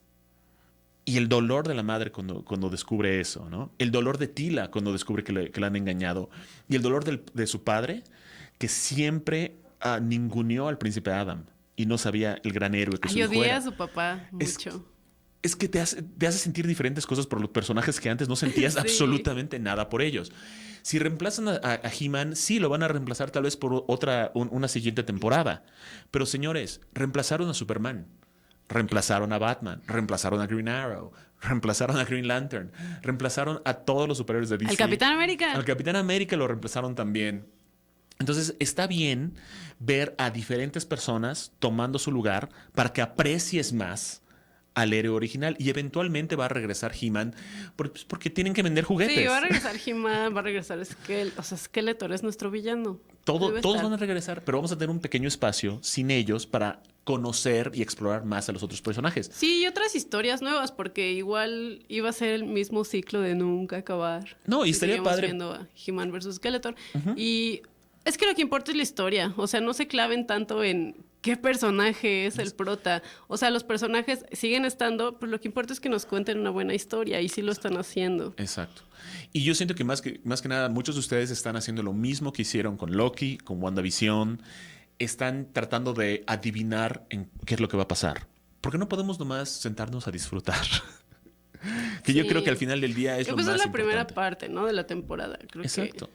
Y el dolor de la madre cuando, cuando descubre eso, ¿no? El dolor de Tila cuando descubre que le, que le han engañado. Y el dolor del, de su padre, que siempre uh, ninguneó al príncipe Adam y no sabía el gran héroe que Ay, su hijo odié era. a su papá mucho. Es, es que te hace, te hace sentir diferentes cosas por los personajes que antes no sentías sí. absolutamente nada por ellos. Si reemplazan a, a, a He-Man, sí, lo van a reemplazar tal vez por otra, un, una siguiente temporada. Pero señores, reemplazaron a Superman. Reemplazaron a Batman, reemplazaron a Green Arrow, reemplazaron a Green Lantern, reemplazaron a todos los superhéroes de D C. Al Capitán América. Al Capitán América lo reemplazaron también. Entonces está bien ver a diferentes personas tomando su lugar para que aprecies más al héroe original y eventualmente va a regresar He-Man porque, porque tienen que vender juguetes. Sí, va a regresar He-Man, va a regresar Skeletor. O sea, Skeletor es nuestro villano. Todo, todos van a regresar, pero vamos a tener un pequeño espacio sin ellos para conocer y explorar más a los otros personajes. Sí, y otras historias nuevas, porque igual iba a ser el mismo ciclo de nunca acabar. No, y estaría padre. Viendo a He-Man versus Skeletor. Uh-huh. Y es que lo que importa es la historia. O sea, no se claven tanto en qué personaje es el prota. O sea, los personajes siguen estando, pero lo que importa es que nos cuenten una buena historia y sí lo están haciendo. Exacto. Y yo siento que más que, más que nada muchos de ustedes están haciendo lo mismo que hicieron con Loki, con WandaVision. Están tratando de adivinar en qué es lo que va a pasar. Porque no podemos nomás sentarnos a disfrutar. que sí. Yo creo que al final del día es que lo pues más es la importante. Primera parte, ¿no? De la temporada. Creo Exacto. Que...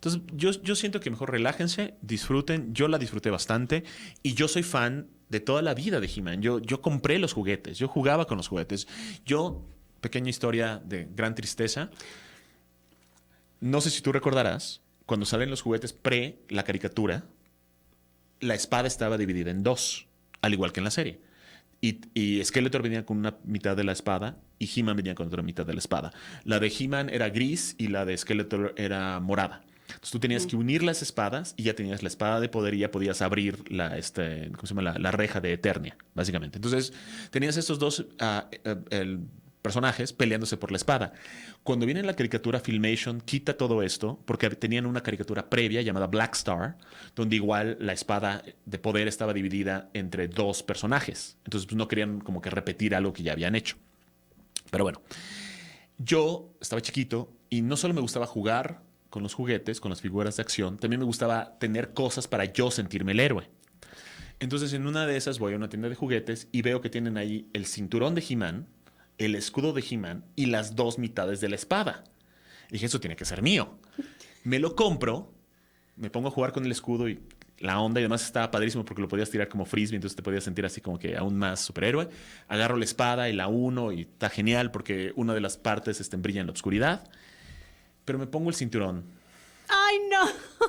Entonces, yo, yo siento que mejor relájense, disfruten. Yo la disfruté bastante y yo soy fan de toda la vida de He-Man. Yo, yo compré los juguetes, yo jugaba con los juguetes. Yo, pequeña historia de gran tristeza, no sé si tú recordarás, cuando salen los juguetes pre la caricatura, la espada estaba dividida en dos, al igual que en la serie. Y, y Skeletor venía con una mitad de la espada y He-Man venía con otra mitad de la espada. La de He-Man era gris y la de Skeletor era morada. Entonces tú tenías que unir las espadas y ya tenías la espada de poder y ya podías abrir la, este, ¿cómo se llama? La, la reja de Eternia, básicamente. Entonces tenías estos dos uh, uh, el, personajes peleándose por la espada. Cuando viene la caricatura, Filmation quita todo esto porque tenían una caricatura previa llamada Black Star, donde igual la espada de poder estaba dividida entre dos personajes. Entonces pues, no querían como que repetir algo que ya habían hecho. Pero bueno, yo estaba chiquito y no solo me gustaba jugar con los juguetes, con las figuras de acción, también me gustaba tener cosas para yo sentirme el héroe. Entonces en una de esas voy a una tienda de juguetes y veo que tienen ahí el cinturón de He-Man, el escudo de He-Man y las dos mitades de la espada. Y dije, eso tiene que ser mío. Me lo compro, me pongo a jugar con el escudo y la onda, y además estaba padrísimo porque lo podías tirar como frisbee, entonces te podías sentir así como que aún más superhéroe. Agarro la espada y la uno y está genial porque una de las partes este, brilla en la oscuridad. Pero me pongo el cinturón. ¡Ay, no!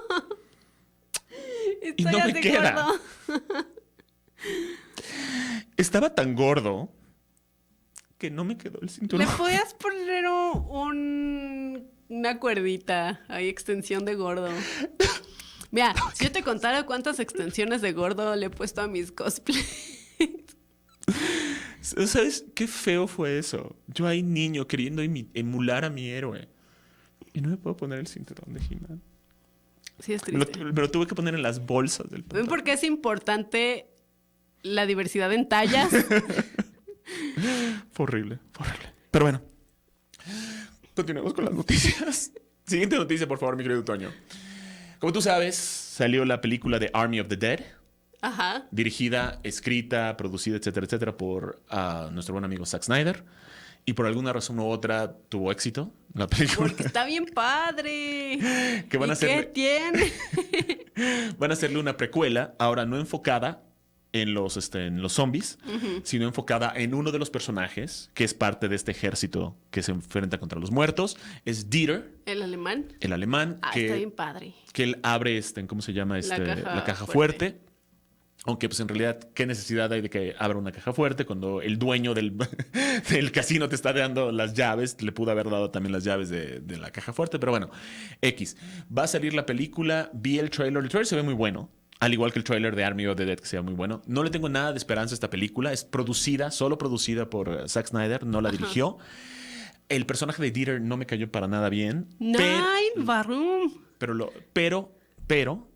Y no me queda. Gordo. Estaba tan gordo que no me quedó el cinturón. Le podías poner un, un- una cuerdita, ahí extensión de gordo. Mira, si yo te contara cuántas extensiones de gordo le he puesto a mis cosplays. ¿Sabes qué feo fue eso? Yo ahí niño queriendo imi- emular a mi héroe. Y no me puedo poner el cinturón de He-Man. Sí, es Me lo, triste. me lo tuve que poner en las bolsas del ¿Ven pantalón. por qué es importante la diversidad en tallas? Fue horrible, fue horrible. Pero bueno, continuemos con las noticias. Siguiente noticia, por favor, mi querido Toño. Como tú sabes, salió la película de Army of the Dead, Ajá. dirigida, escrita, producida, etcétera, etcétera, por uh, nuestro buen amigo Zack Snyder. Y por alguna razón u otra tuvo éxito la película. Porque está bien padre. Que van ¿Y a hacerle- qué tiene? Van a hacerle una precuela, ahora no enfocada en los, este, en los zombies, uh-huh. sino enfocada en uno de los personajes que es parte de este ejército que se enfrenta contra los muertos. Es Dieter, ¿El alemán? el alemán, Ah, que, está bien padre. que él abre, este, ¿cómo se llama? Este, La caja la caja fuerte. fuerte. Aunque, pues, en realidad, ¿qué necesidad hay de que abra una caja fuerte cuando el dueño del, del casino te está dando las llaves? Le pudo haber dado también las llaves de, de la caja fuerte, pero bueno, X. Va a salir la película, vi el trailer. El trailer se ve muy bueno, al igual que el trailer de Army of the Dead, que se ve muy bueno. No le tengo nada de esperanza a esta película. Es producida, solo producida por uh, Zack Snyder, no la Ajá. dirigió. El personaje de Dieter no me cayó para nada bien. Nine, pero, Barum. Pero, lo, pero, pero...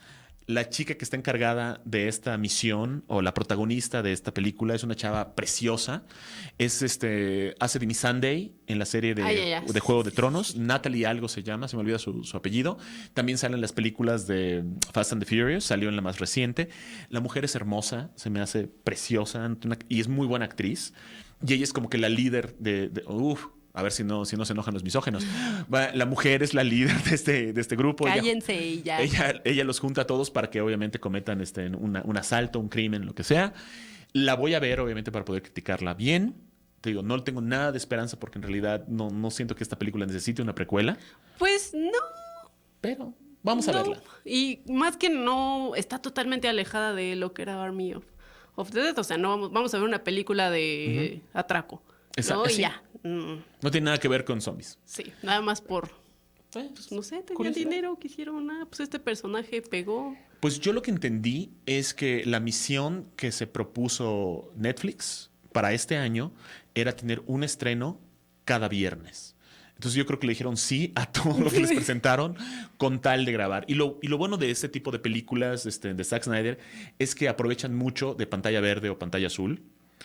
La chica que está encargada de esta misión o la protagonista de esta película es una chava preciosa. Es este hace de Miss Sunday en la serie de, ay, ay, ay. de Juego de Tronos. Natalie algo se llama, se me olvida su, su apellido. También sale en las películas de Fast and the Furious, salió en la más reciente. La mujer es hermosa, se me hace preciosa una, y es muy buena actriz. Y ella es como que la líder de... de uf, a ver si no, si no se enojan los misógenos. La mujer es la líder de este, de este grupo. Cállense ella, ella. ella. Ella los junta a todos para que obviamente cometan este, una, un asalto, un crimen, lo que sea. La voy a ver obviamente para poder criticarla bien. Te digo, no tengo nada de esperanza porque en realidad no, no siento que esta película necesite una precuela. Pues no. Pero vamos a no. verla. Y más que no, está totalmente alejada de lo que era Army of, of the Dead. O sea, no vamos, vamos a ver una película de uh-huh. atraco. Exacto. No, y sí. ya. Mm. No tiene nada que ver con zombies. Sí, nada más por... Pues, pues, no sé, tenían dinero, quisieron nada. Pues este personaje pegó. Pues yo lo que entendí es que la misión que se propuso Netflix para este año era tener un estreno cada viernes. Entonces yo creo que le dijeron sí a todo lo que les presentaron con tal de grabar. Y lo, y lo bueno de este tipo de películas este, de Zack Snyder es que aprovechan mucho de pantalla verde o pantalla azul.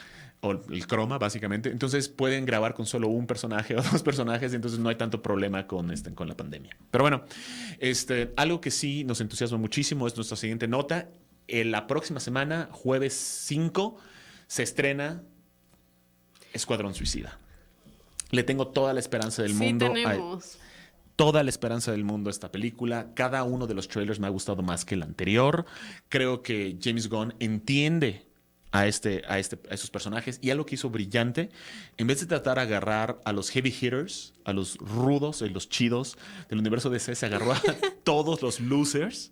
O el croma, básicamente. Entonces pueden grabar con solo un personaje o dos personajes, entonces no hay tanto problema con, este, con la pandemia. Pero bueno, este, algo que sí nos entusiasma muchísimo es nuestra siguiente nota. En la próxima semana, jueves cinco, se estrena Escuadrón Suicida. Le tengo toda la esperanza del sí, mundo. tenemos. toda la esperanza del mundo esta película. Cada uno de los trailers me ha gustado más que el anterior. Creo que James Gunn entiende a, este, a, este, a estos personajes, y algo que hizo brillante, en vez de tratar de agarrar a los heavy hitters, a los rudos y los chidos del universo D C, se agarró a todos los losers,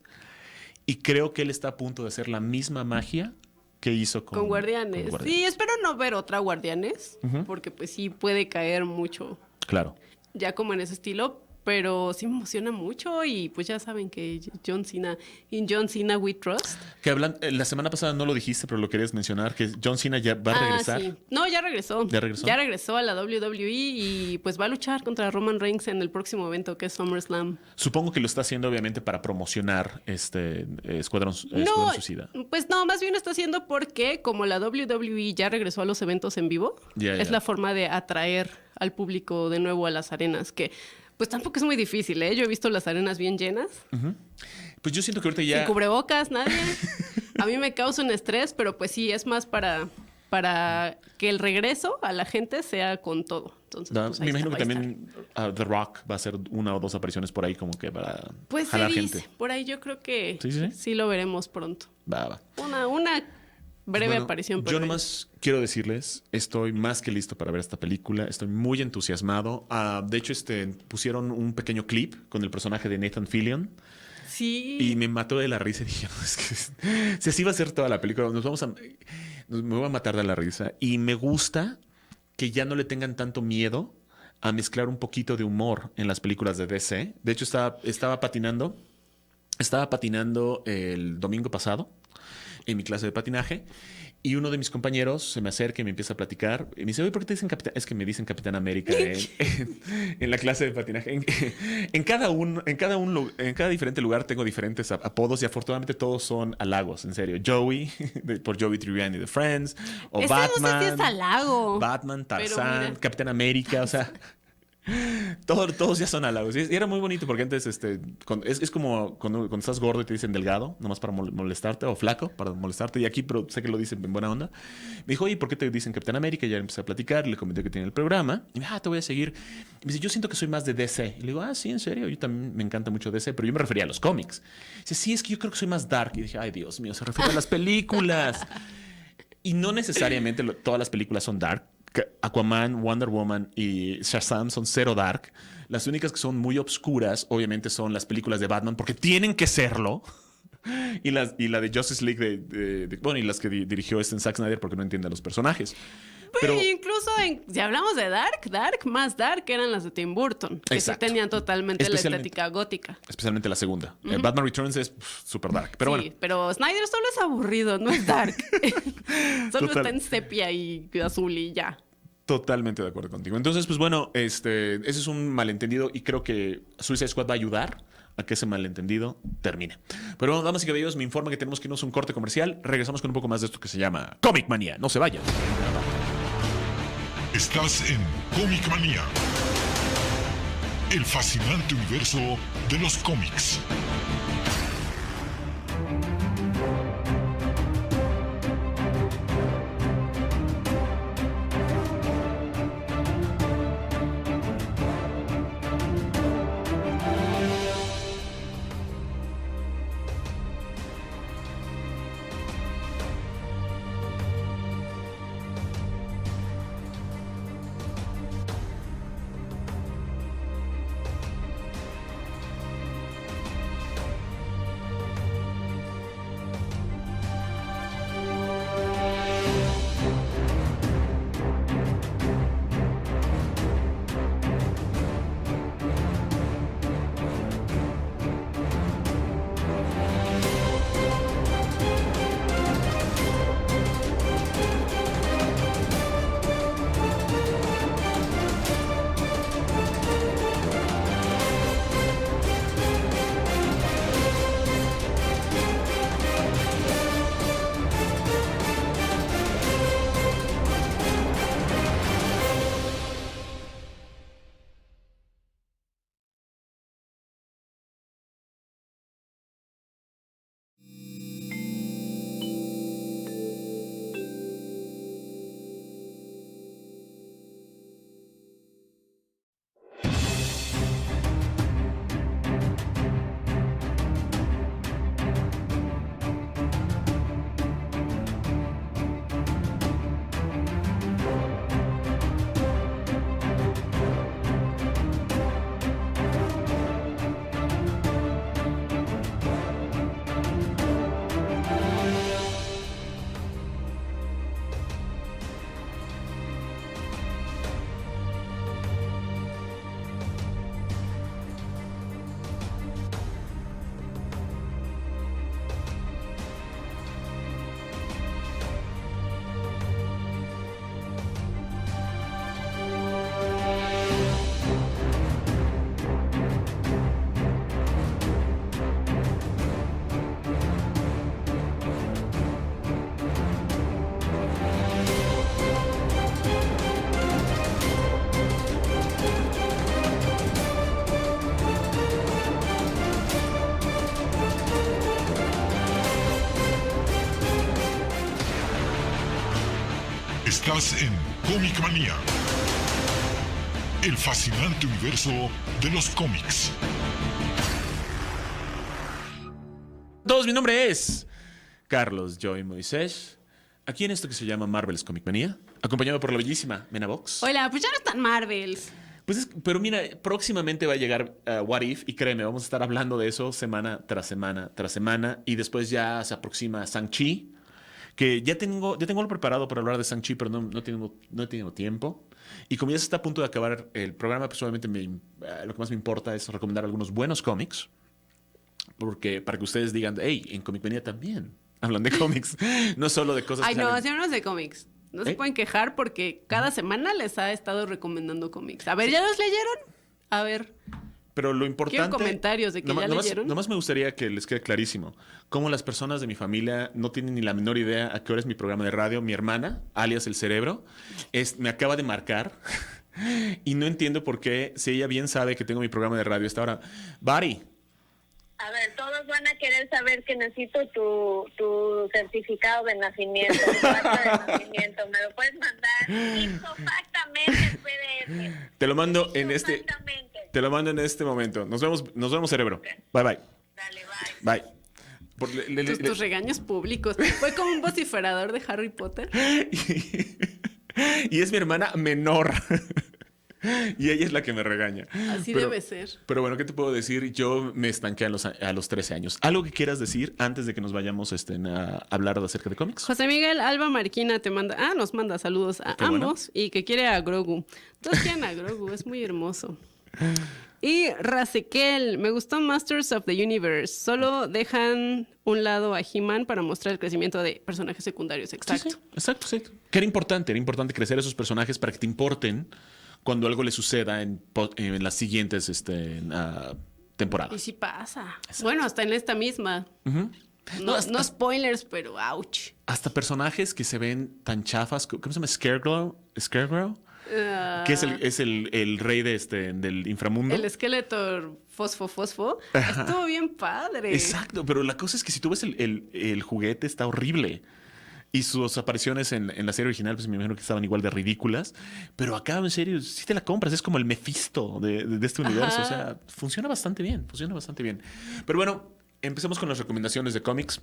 y creo que él está a punto de hacer la misma magia que hizo con, con, Guardianes. con Guardianes. Sí, espero no ver otra Guardianes, uh-huh. porque pues sí puede caer mucho. Claro. Ya como en ese estilo, pero sí me emociona mucho, y pues ya saben que John Cena, in John Cena we trust. Que hablan, la semana pasada no lo dijiste, pero lo querías mencionar, que John Cena ya va a regresar. Ah, sí. No, ya regresó. ¿Ya regresó? Ya regresó a la W W E y pues va a luchar contra Roman Reigns en el próximo evento, que es SummerSlam. Supongo que lo está haciendo obviamente para promocionar este eh, Escuadrón, eh, no, Escuadrón Suicida. Pues no, más bien lo está haciendo porque como la W W E ya regresó a los eventos en vivo, yeah, es yeah. la forma de atraer al público de nuevo a las arenas, que pues tampoco es muy difícil, ¿eh? Yo he visto las arenas bien llenas. Uh-huh. Pues yo siento que ahorita ya... Sin cubrebocas, nadie. A mí me causa un estrés, pero pues sí, es más para, para que el regreso a la gente sea con todo. Entonces, no, pues, me imagino está, que también uh, The Rock va a hacer una o dos apariciones por ahí como que para pues jalar se dice, gente. Por ahí yo creo que ¿Sí, sí, sí? sí lo veremos pronto. Va, va. Una... una breve bueno, aparición. Yo nomás quiero decirles, estoy más que listo para ver esta película. Estoy muy entusiasmado. Uh, de hecho, este, pusieron un pequeño clip con el personaje de Nathan Fillion. Sí. Y me mató de la risa y dije, no, es que si así va a ser toda la película, nos vamos a, nos, me voy a matar de la risa. Y me gusta que ya no le tengan tanto miedo a mezclar un poquito de humor en las películas de D C. De hecho, estaba, estaba patinando, estaba patinando el domingo pasado en mi clase de patinaje, y uno de mis compañeros se me acerca y me empieza a platicar y me dice, oye, ¿por qué te dicen Capitán? Es que me dicen Capitán América en, en, en la clase de patinaje. En, en, cada un, en, cada un, en cada diferente lugar tengo diferentes apodos, y afortunadamente todos son halagos, en serio. Joey, de, por Joey Tribbiani de Friends, o Ese Batman. No sé si es halago. Batman, Tarzán, Capitán América, o sea... Todo, todos ya son halagos. Y era muy bonito porque antes este, cuando, es, es como cuando, cuando estás gordo y te dicen delgado, nomás para molestarte, o flaco para molestarte. Y aquí, pero sé que lo dicen en buena onda. Me dijo, oye, ¿por qué te dicen Capitán América? Y ya empecé a platicar, le comenté que tiene el programa. Y me dijo, ah, te voy a seguir. Y me dice, yo siento que soy más de D C. Y le digo, ah, sí, en serio. Yo también me encanta mucho D C, pero yo me refería a los cómics. Y dice, sí, es que yo creo que soy más dark. Y dije, ay, Dios mío, se refiere a las películas. Y no necesariamente lo, todas las películas son dark. Aquaman, Wonder Woman y Shazam son cero dark. Las únicas que son muy obscuras, obviamente, son las películas de Batman, porque tienen que serlo. Y, las, y la de Justice League, de, de, de, bueno, y las que di, dirigió este Zack Snyder, porque no entiende a los personajes. Pero, Pero incluso en, si hablamos de Dark, Dark, más Dark eran las de Tim Burton, que sí tenían totalmente la estética gótica. Especialmente la segunda. Uh-huh. eh, Batman Returns es super dark. Pero sí, bueno. Pero Snyder solo es aburrido, no es dark. Solo Total. está en sepia y azul y ya. Totalmente de acuerdo contigo. Entonces, pues bueno, este, ese es un malentendido, y creo que Suicide Squad va a ayudar a que ese malentendido termine. Pero bueno, damas y caballeros, me informa que tenemos que irnos a un corte comercial. Regresamos con un poco más de esto que se llama Comic Manía. No se vayan. Estás en Comic Manía, el fascinante universo de los cómics. Estás en Comic Manía, el fascinante universo de los cómics. Todos, mi nombre es Carlos Joy Moisés, aquí en esto que se llama Marvel's Comic Manía, acompañado por la bellísima Mena Vox. Hola, pues ya no están Marvels. Pues es, pero mira, próximamente va a llegar uh, What If, y créeme, vamos a estar hablando de eso semana tras semana tras semana, y después ya se aproxima Shang-Chi, que ya tengo, ya tengo algo preparado para hablar de Shang-Chi, pero no, no, tengo, no he tenido tiempo. Y como ya se está a punto de acabar el programa, personalmente me, uh, lo que más me importa es recomendar algunos buenos cómics, porque para que ustedes digan, hey, en Comic Manía también hablan de cómics, no solo de cosas Ay, que no, salen... así hablamos de cómics. No se ¿Eh? pueden quejar porque cada semana les ha estado recomendando cómics. A ver, ¿ya los leyeron? A ver. Pero lo importante... Quiero comentarios de que nomás, ya nomás, leyeron. nomás me gustaría que les quede clarísimo cómo las personas de mi familia no tienen ni la menor idea a qué hora es mi programa de radio. Mi hermana, alias El Cerebro, es, me acaba de marcar y no entiendo por qué, si ella bien sabe que tengo mi programa de radio a esta hora. Bari. A ver, todos van a querer saber que necesito tu, tu certificado de nacimiento, tu acta de nacimiento. ¿Me lo puedes mandar exactamente en P D F? Te lo mando en este... Exactamente. Te lo mando en este momento. Nos vemos, nos vemos, Cerebro. Bye, bye. Dale, bye. Bye. Por- le- le- Tus, le- tus regaños públicos. Fue como un vociferador de Harry Potter. y es mi hermana menor. Y ella es la que me regaña. Así Pero- debe ser. Pero bueno, ¿qué te puedo decir? Yo me estanqué a los, a los trece años. ¿Algo que quieras decir antes de que nos vayamos este, a hablar acerca de cómics? José Miguel Alba Marquina te manda, ah, nos manda saludos a Qué bueno. ambos y que quiere a Grogu. Todos quieren a Grogu, es muy hermoso. Y Razekel, me gustó Masters of the Universe. Solo dejan un lado a He-Man para mostrar el crecimiento de personajes secundarios. Exacto. Sí, sí, exacto, exacto. Que era importante, era importante crecer esos personajes para que te importen cuando algo le suceda en, po- en las siguientes este, en, ah, Y temporadas. sí pasa. Bueno, hasta en esta misma. Ujú. No, No, hasta- no spoilers, pero ouch. Hasta personajes que se ven tan chafas. ¿Cómo se llama? Scarecrow. Scarecrow. Ah, Que es, el, es el, el rey de este, del inframundo. el esqueleto fosfo fosfo estuvo bien padre. Exacto, pero la cosa es que si tú ves el, el- el juguete está horrible. Y sus apariciones en, en la serie original, pues me imagino que estaban igual de ridículas. Pero acá, en serio, sí te la compras. Es como el Mephisto de, de- de este universo. Ajá. O sea, funciona bastante bien. Funciona bastante bien. Pero bueno, empecemos con las recomendaciones de cómics.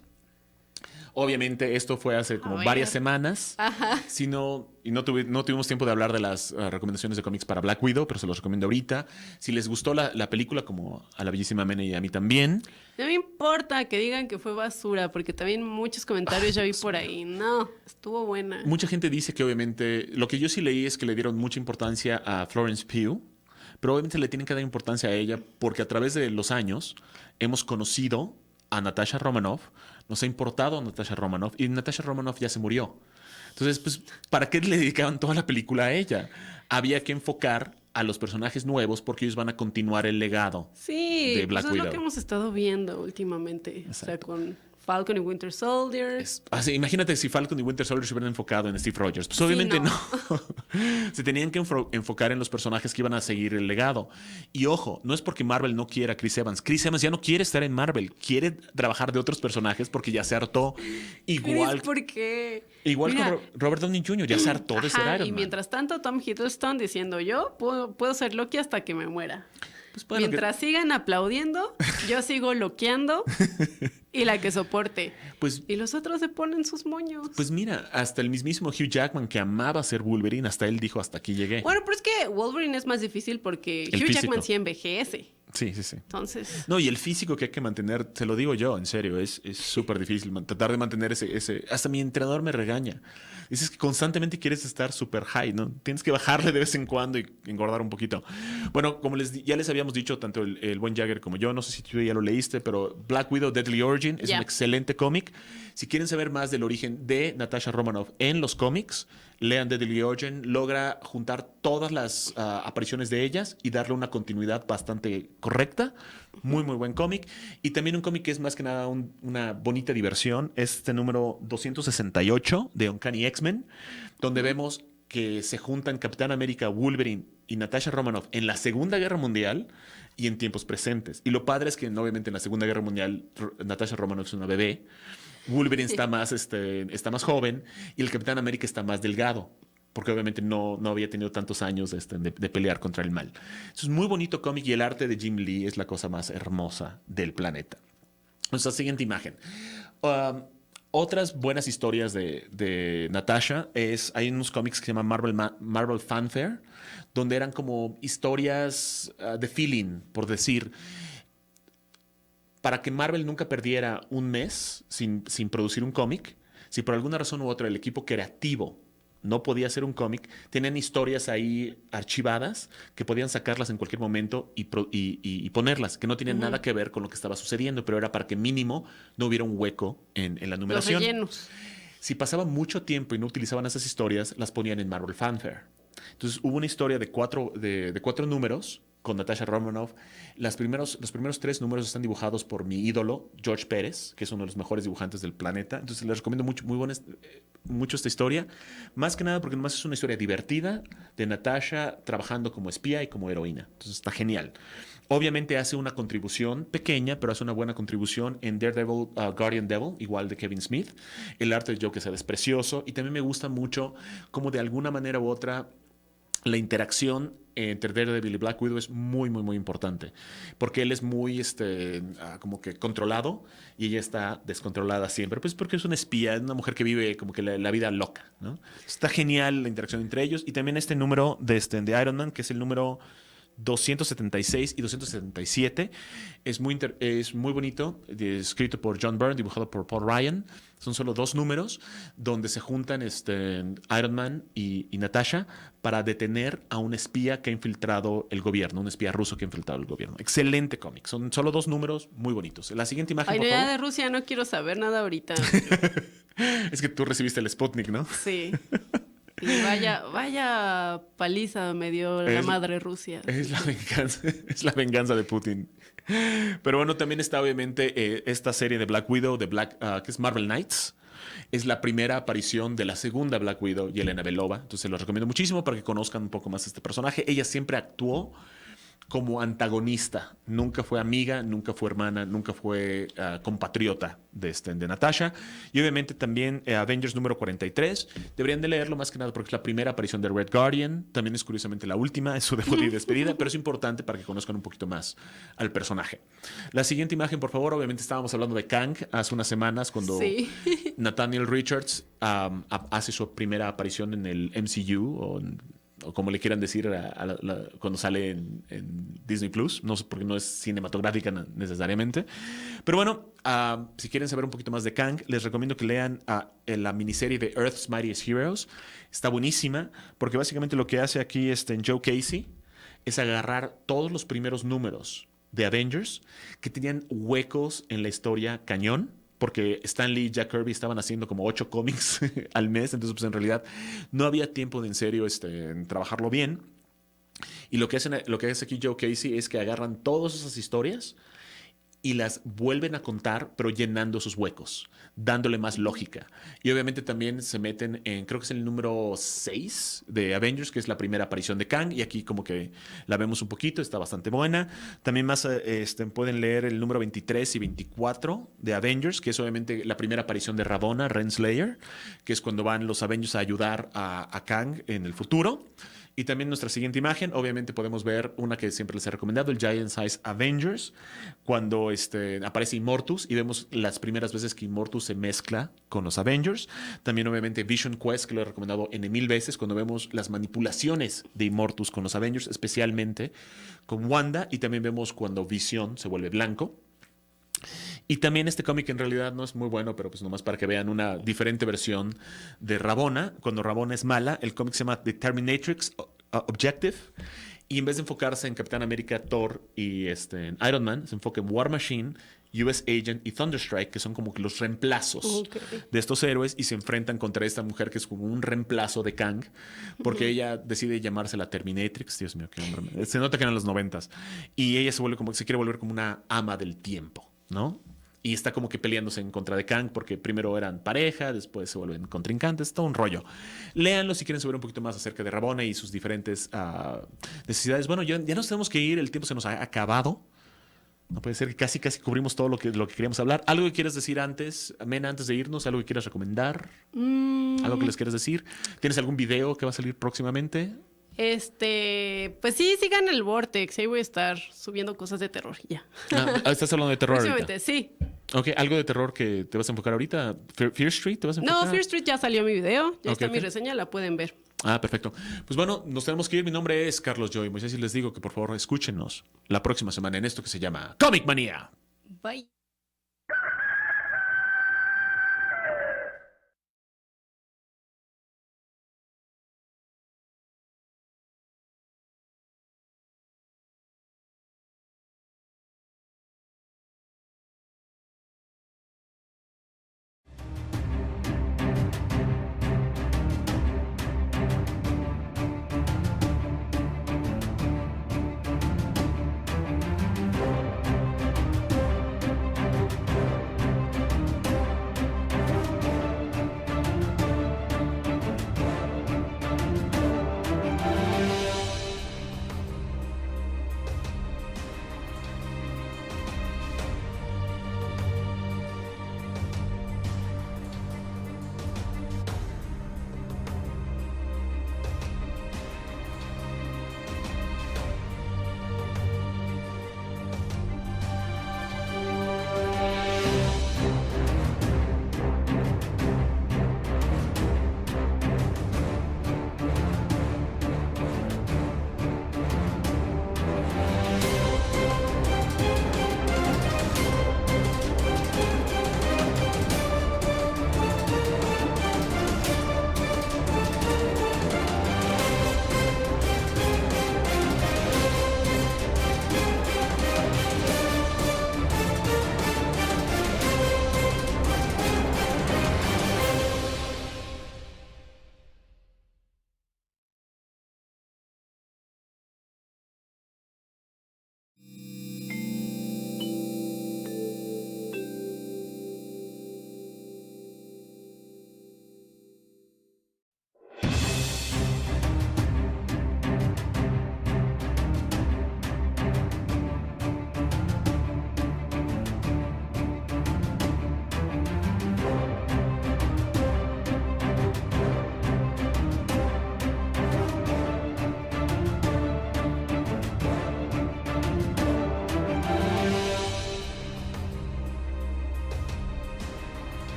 Obviamente, esto fue hace como A ver. varias semanas. Ajá. Si no, y no, tuvi- no tuvimos tiempo de hablar de las uh, recomendaciones de cómics para Black Widow, pero se los recomiendo ahorita. Si les gustó la, la película, como a la bellísima Mene y a mí también, No me importa que digan que fue basura, porque también muchos comentarios ya vi por ahí. No, estuvo buena. mucha gente dice que obviamente, lo que yo sí leí es que le dieron mucha importancia a Florence Pugh, pero obviamente le tienen que dar importancia a ella porque a través de los años hemos conocido a Natasha Romanoff, nos ha importado a Natasha Romanoff y Natasha Romanoff ya se murió. Entonces, pues, ¿para qué le dedicaban toda la película a ella? Había que enfocar a los personajes nuevos porque ellos van a continuar el legado. Sí, de Black pues es Widow. lo que hemos estado viendo últimamente. O sea, Exacto. con Falcon y Winter Soldier. Es- así, imagínate si Falcon y Winter Soldier se hubieran enfocado en Steve Rogers. Pues Sí, obviamente no. no. Se tenían que enfo- enfocar en los personajes que iban a seguir el legado. Y ojo, no es porque Marvel no quiera a Chris Evans. Chris Evans ya no quiere estar en Marvel. Quiere trabajar de otros personajes porque ya se hartó. Igual, Chris, ¿por qué? igual Mira, con Ro- Robert Downey junior Ya se hartó de ser ajá, Iron y Man. mientras tanto Tom Hiddleston diciendo yo puedo, puedo ser Loki hasta que me muera. Pues, bueno, mientras sigan aplaudiendo, yo sigo loqueando y la que soporte. que- pues, Y los otros se ponen sus moños. pues mira, hasta el mismísimo Hugh Jackman que amaba ser Wolverine, hasta él dijo hasta aquí llegué. Bueno, pero es que Wolverine es más difícil porque El Hugh físico. Jackman sí envejece. Sí, sí, sí. Entonces, No, y el físico que hay que mantener, te lo digo yo, en serio, es es súper difícil man- tratar de mantener ese, ese... Hasta mi entrenador me regaña. Dices que constantemente quieres estar súper high, ¿no? Tienes que bajarle de vez en cuando y engordar un poquito. Bueno, como les, di- ya les habíamos dicho, tanto el, el buen Jagger como yo, no sé si tú ya lo leíste, pero Black Widow Deadly Origin es Ya. un excelente cómic. Si quieren saber más del origen de Natasha Romanoff en los cómics, lean Deadly Origin. Logra juntar todas las ah, apariciones de ellas y darle una continuidad bastante correcta. Muy, muy buen cómic. Y también un cómic que es más que nada un- una bonita diversión. Es este número doscientos sesenta y ocho de Uncanny X-Men, donde vemos que se juntan Capitán América, Wolverine y Natasha Romanoff en la Segunda Guerra Mundial y en tiempos presentes. Y lo padre es que, obviamente, en la Segunda Guerra Mundial, R- Natasha Romanoff es una bebé. Wolverine está más, este, está más joven y el Capitán América está más delgado. Porque obviamente no, no había tenido tantos años este, de, de pelear contra el mal. Es un muy bonito cómic y el arte de Jim Lee es la cosa más hermosa del planeta. Nuestra siguiente imagen. Um, otras buenas historias de, de Natasha es, hay unos cómics que se llaman Marvel, Ma- Marvel Fanfare, donde eran como historias uh, de feeling, por decir, para que Marvel nunca perdiera un mes sin, sin producir un cómic. Si por alguna razón u otra el equipo creativo no podía hacer un cómic, tenían historias ahí archivadas que podían sacarlas en cualquier momento y, pro, y, y, y ponerlas, que no tienen uh-huh. nada que ver con lo que estaba sucediendo, pero era para que mínimo no hubiera un hueco en, en la numeración. Los rellenos. Si pasaba mucho tiempo y no utilizaban esas historias, las ponían en Marvel Fanfare. Entonces hubo una historia de cuatro, de, de cuatro números con Natasha Romanoff. Las primeros, los primeros tres números están dibujados por mi ídolo, George Pérez, que es uno de los mejores dibujantes del planeta. Entonces les recomiendo mucho, muy buena, mucho esta historia. Más que nada porque nomás es una historia divertida de Natasha trabajando como espía y como heroína. Entonces está genial. Obviamente hace una contribución pequeña, pero hace una buena contribución en Daredevil, uh, Guardian Devil, igual de Kevin Smith. El arte de Joe Quesada es precioso y también me gusta mucho cómo de alguna manera u otra la interacción entre Daredevil y Black Widow es muy, muy, muy importante. Porque él es muy, este, uh, como que controlado y ella está descontrolada siempre. Pues porque es una espía, es una mujer que vive como que la, la vida loca, ¿no? Está genial la interacción entre ellos. Y también este número de, este, de Iron Man, que es el número doscientos setenta y seis y doscientos setenta y siete. Es muy, inter- es muy bonito, escrito por John Byrne, dibujado por Paul Ryan. Son solo dos números donde se juntan este, Iron Man y, y Natasha para detener a un espía que ha infiltrado el gobierno, un espía ruso que ha infiltrado el gobierno. Excelente cómic. Son solo dos números muy bonitos. La siguiente imagen, Ay, por no, favor. ya de Rusia no quiero saber nada ahorita. Es que tú recibiste el Sputnik, ¿no? Sí. Y vaya, vaya paliza me dio la es, madre Rusia. Es la venganza, es la venganza de Putin. Pero bueno, también está obviamente eh, esta serie de Black Widow, de Black, uh, que es Marvel Knights. Es la primera aparición de la segunda Black Widow, Yelena Belova. Entonces los recomiendo muchísimo para que conozcan un poco más este personaje. Ella siempre actuó como antagonista. Nunca fue amiga, nunca fue hermana, nunca fue uh, compatriota de, este, de Natasha. Y obviamente también eh, Avengers número cuarenta y tres. Deberían de leerlo más que nada porque es la primera aparición de Red Guardian. También es curiosamente la última, es su debut y despedida, pero es importante para que conozcan un poquito más al personaje. La siguiente imagen, por favor. Obviamente estábamos hablando de Kang hace unas semanas cuando sí. Nathaniel Richards um, hace su primera aparición en el M C U o en, o como le quieran decir a, a la, la, cuando sale en, en Disney Plus, no sé, porque no es cinematográfica necesariamente. Pero bueno, uh, si quieren saber un poquito más de Kang, les recomiendo que lean uh, la miniserie de Earth's Mightiest Heroes. Está buenísima, porque básicamente lo que hace aquí este, en Joe Casey es agarrar todos los primeros números de Avengers que tenían huecos en la historia cañón, porque Stan Lee y Jack Kirby estaban haciendo como ocho cómics al mes, entonces pues en realidad no había tiempo de en serio este, en trabajarlo bien. Y lo que, hacen, lo que hace aquí Joe Casey es que agarran todas esas historias y las vuelven a contar, pero llenando sus huecos, dándole más lógica. Y obviamente también se meten en, creo que es el número seis de Avengers, que es la primera aparición de Kang, y aquí como que la vemos un poquito, está bastante buena. También más este, pueden leer el número veintitrés y veinticuatro de Avengers, que es obviamente la primera aparición de Ravonna, Renslayer, que es cuando van los Avengers a ayudar a, a Kang en el futuro. Y también nuestra siguiente imagen, obviamente podemos ver una que siempre les he recomendado, el Giant Size Avengers, cuando este, aparece Immortus y vemos las primeras veces que Immortus se mezcla con los Avengers. También obviamente Vision Quest, que lo he recomendado N mil veces, cuando vemos las manipulaciones de Immortus con los Avengers, especialmente con Wanda, y también vemos cuando Vision se vuelve blanco. Y también este cómic en realidad no es muy bueno, pero pues nomás para que vean una diferente versión de Ravonna. Cuando Ravonna es mala, el cómic se llama The Terminatrix Objective. Y en vez de enfocarse en Capitán América, Thor y este, en Iron Man, se enfoca en War Machine, U S Agent y Thunderstrike, que son como que los reemplazos okay. de estos héroes, y se enfrentan contra esta mujer que es como un reemplazo de Kang, porque uh-huh. ella decide llamarse la Terminatrix. Dios mío, qué hombre. Se nota que eran los noventas. Y ella se vuelve como, se quiere volver como una ama del tiempo, ¿no? Y está como que peleándose en contra de Kang, porque primero eran pareja, después se vuelven contrincantes, todo un rollo. Léanlo si quieren saber un poquito más acerca de Ravonna y sus diferentes uh, necesidades. Bueno, ya, ya nos tenemos que ir, el tiempo se nos ha acabado. No puede ser que casi, casi cubrimos todo lo que, lo que queríamos hablar. ¿Algo que quieras decir antes, Mena, antes de irnos? ¿Algo que quieras recomendar? Mm. ¿Algo que les quieras decir? ¿Tienes algún video que va a salir próximamente? Este, pues sí, sigan el Vortex. Ahí voy a estar subiendo cosas de terror. Ya. Ah, ¿estás hablando de terror ahorita? Próximamente, sí. Ok, ¿algo de terror que te vas a enfocar ahorita? ¿Fear, Fear Street te vas a enfocar? No, Fear Street ya salió mi video. Ya Ok, está ok. mi reseña, la pueden ver. Ah, perfecto. Pues bueno, nos tenemos que ir. Mi nombre es Carlos Joy Moisés y les digo que por favor escúchenos la próxima semana en esto que se llama Comic Manía. Bye.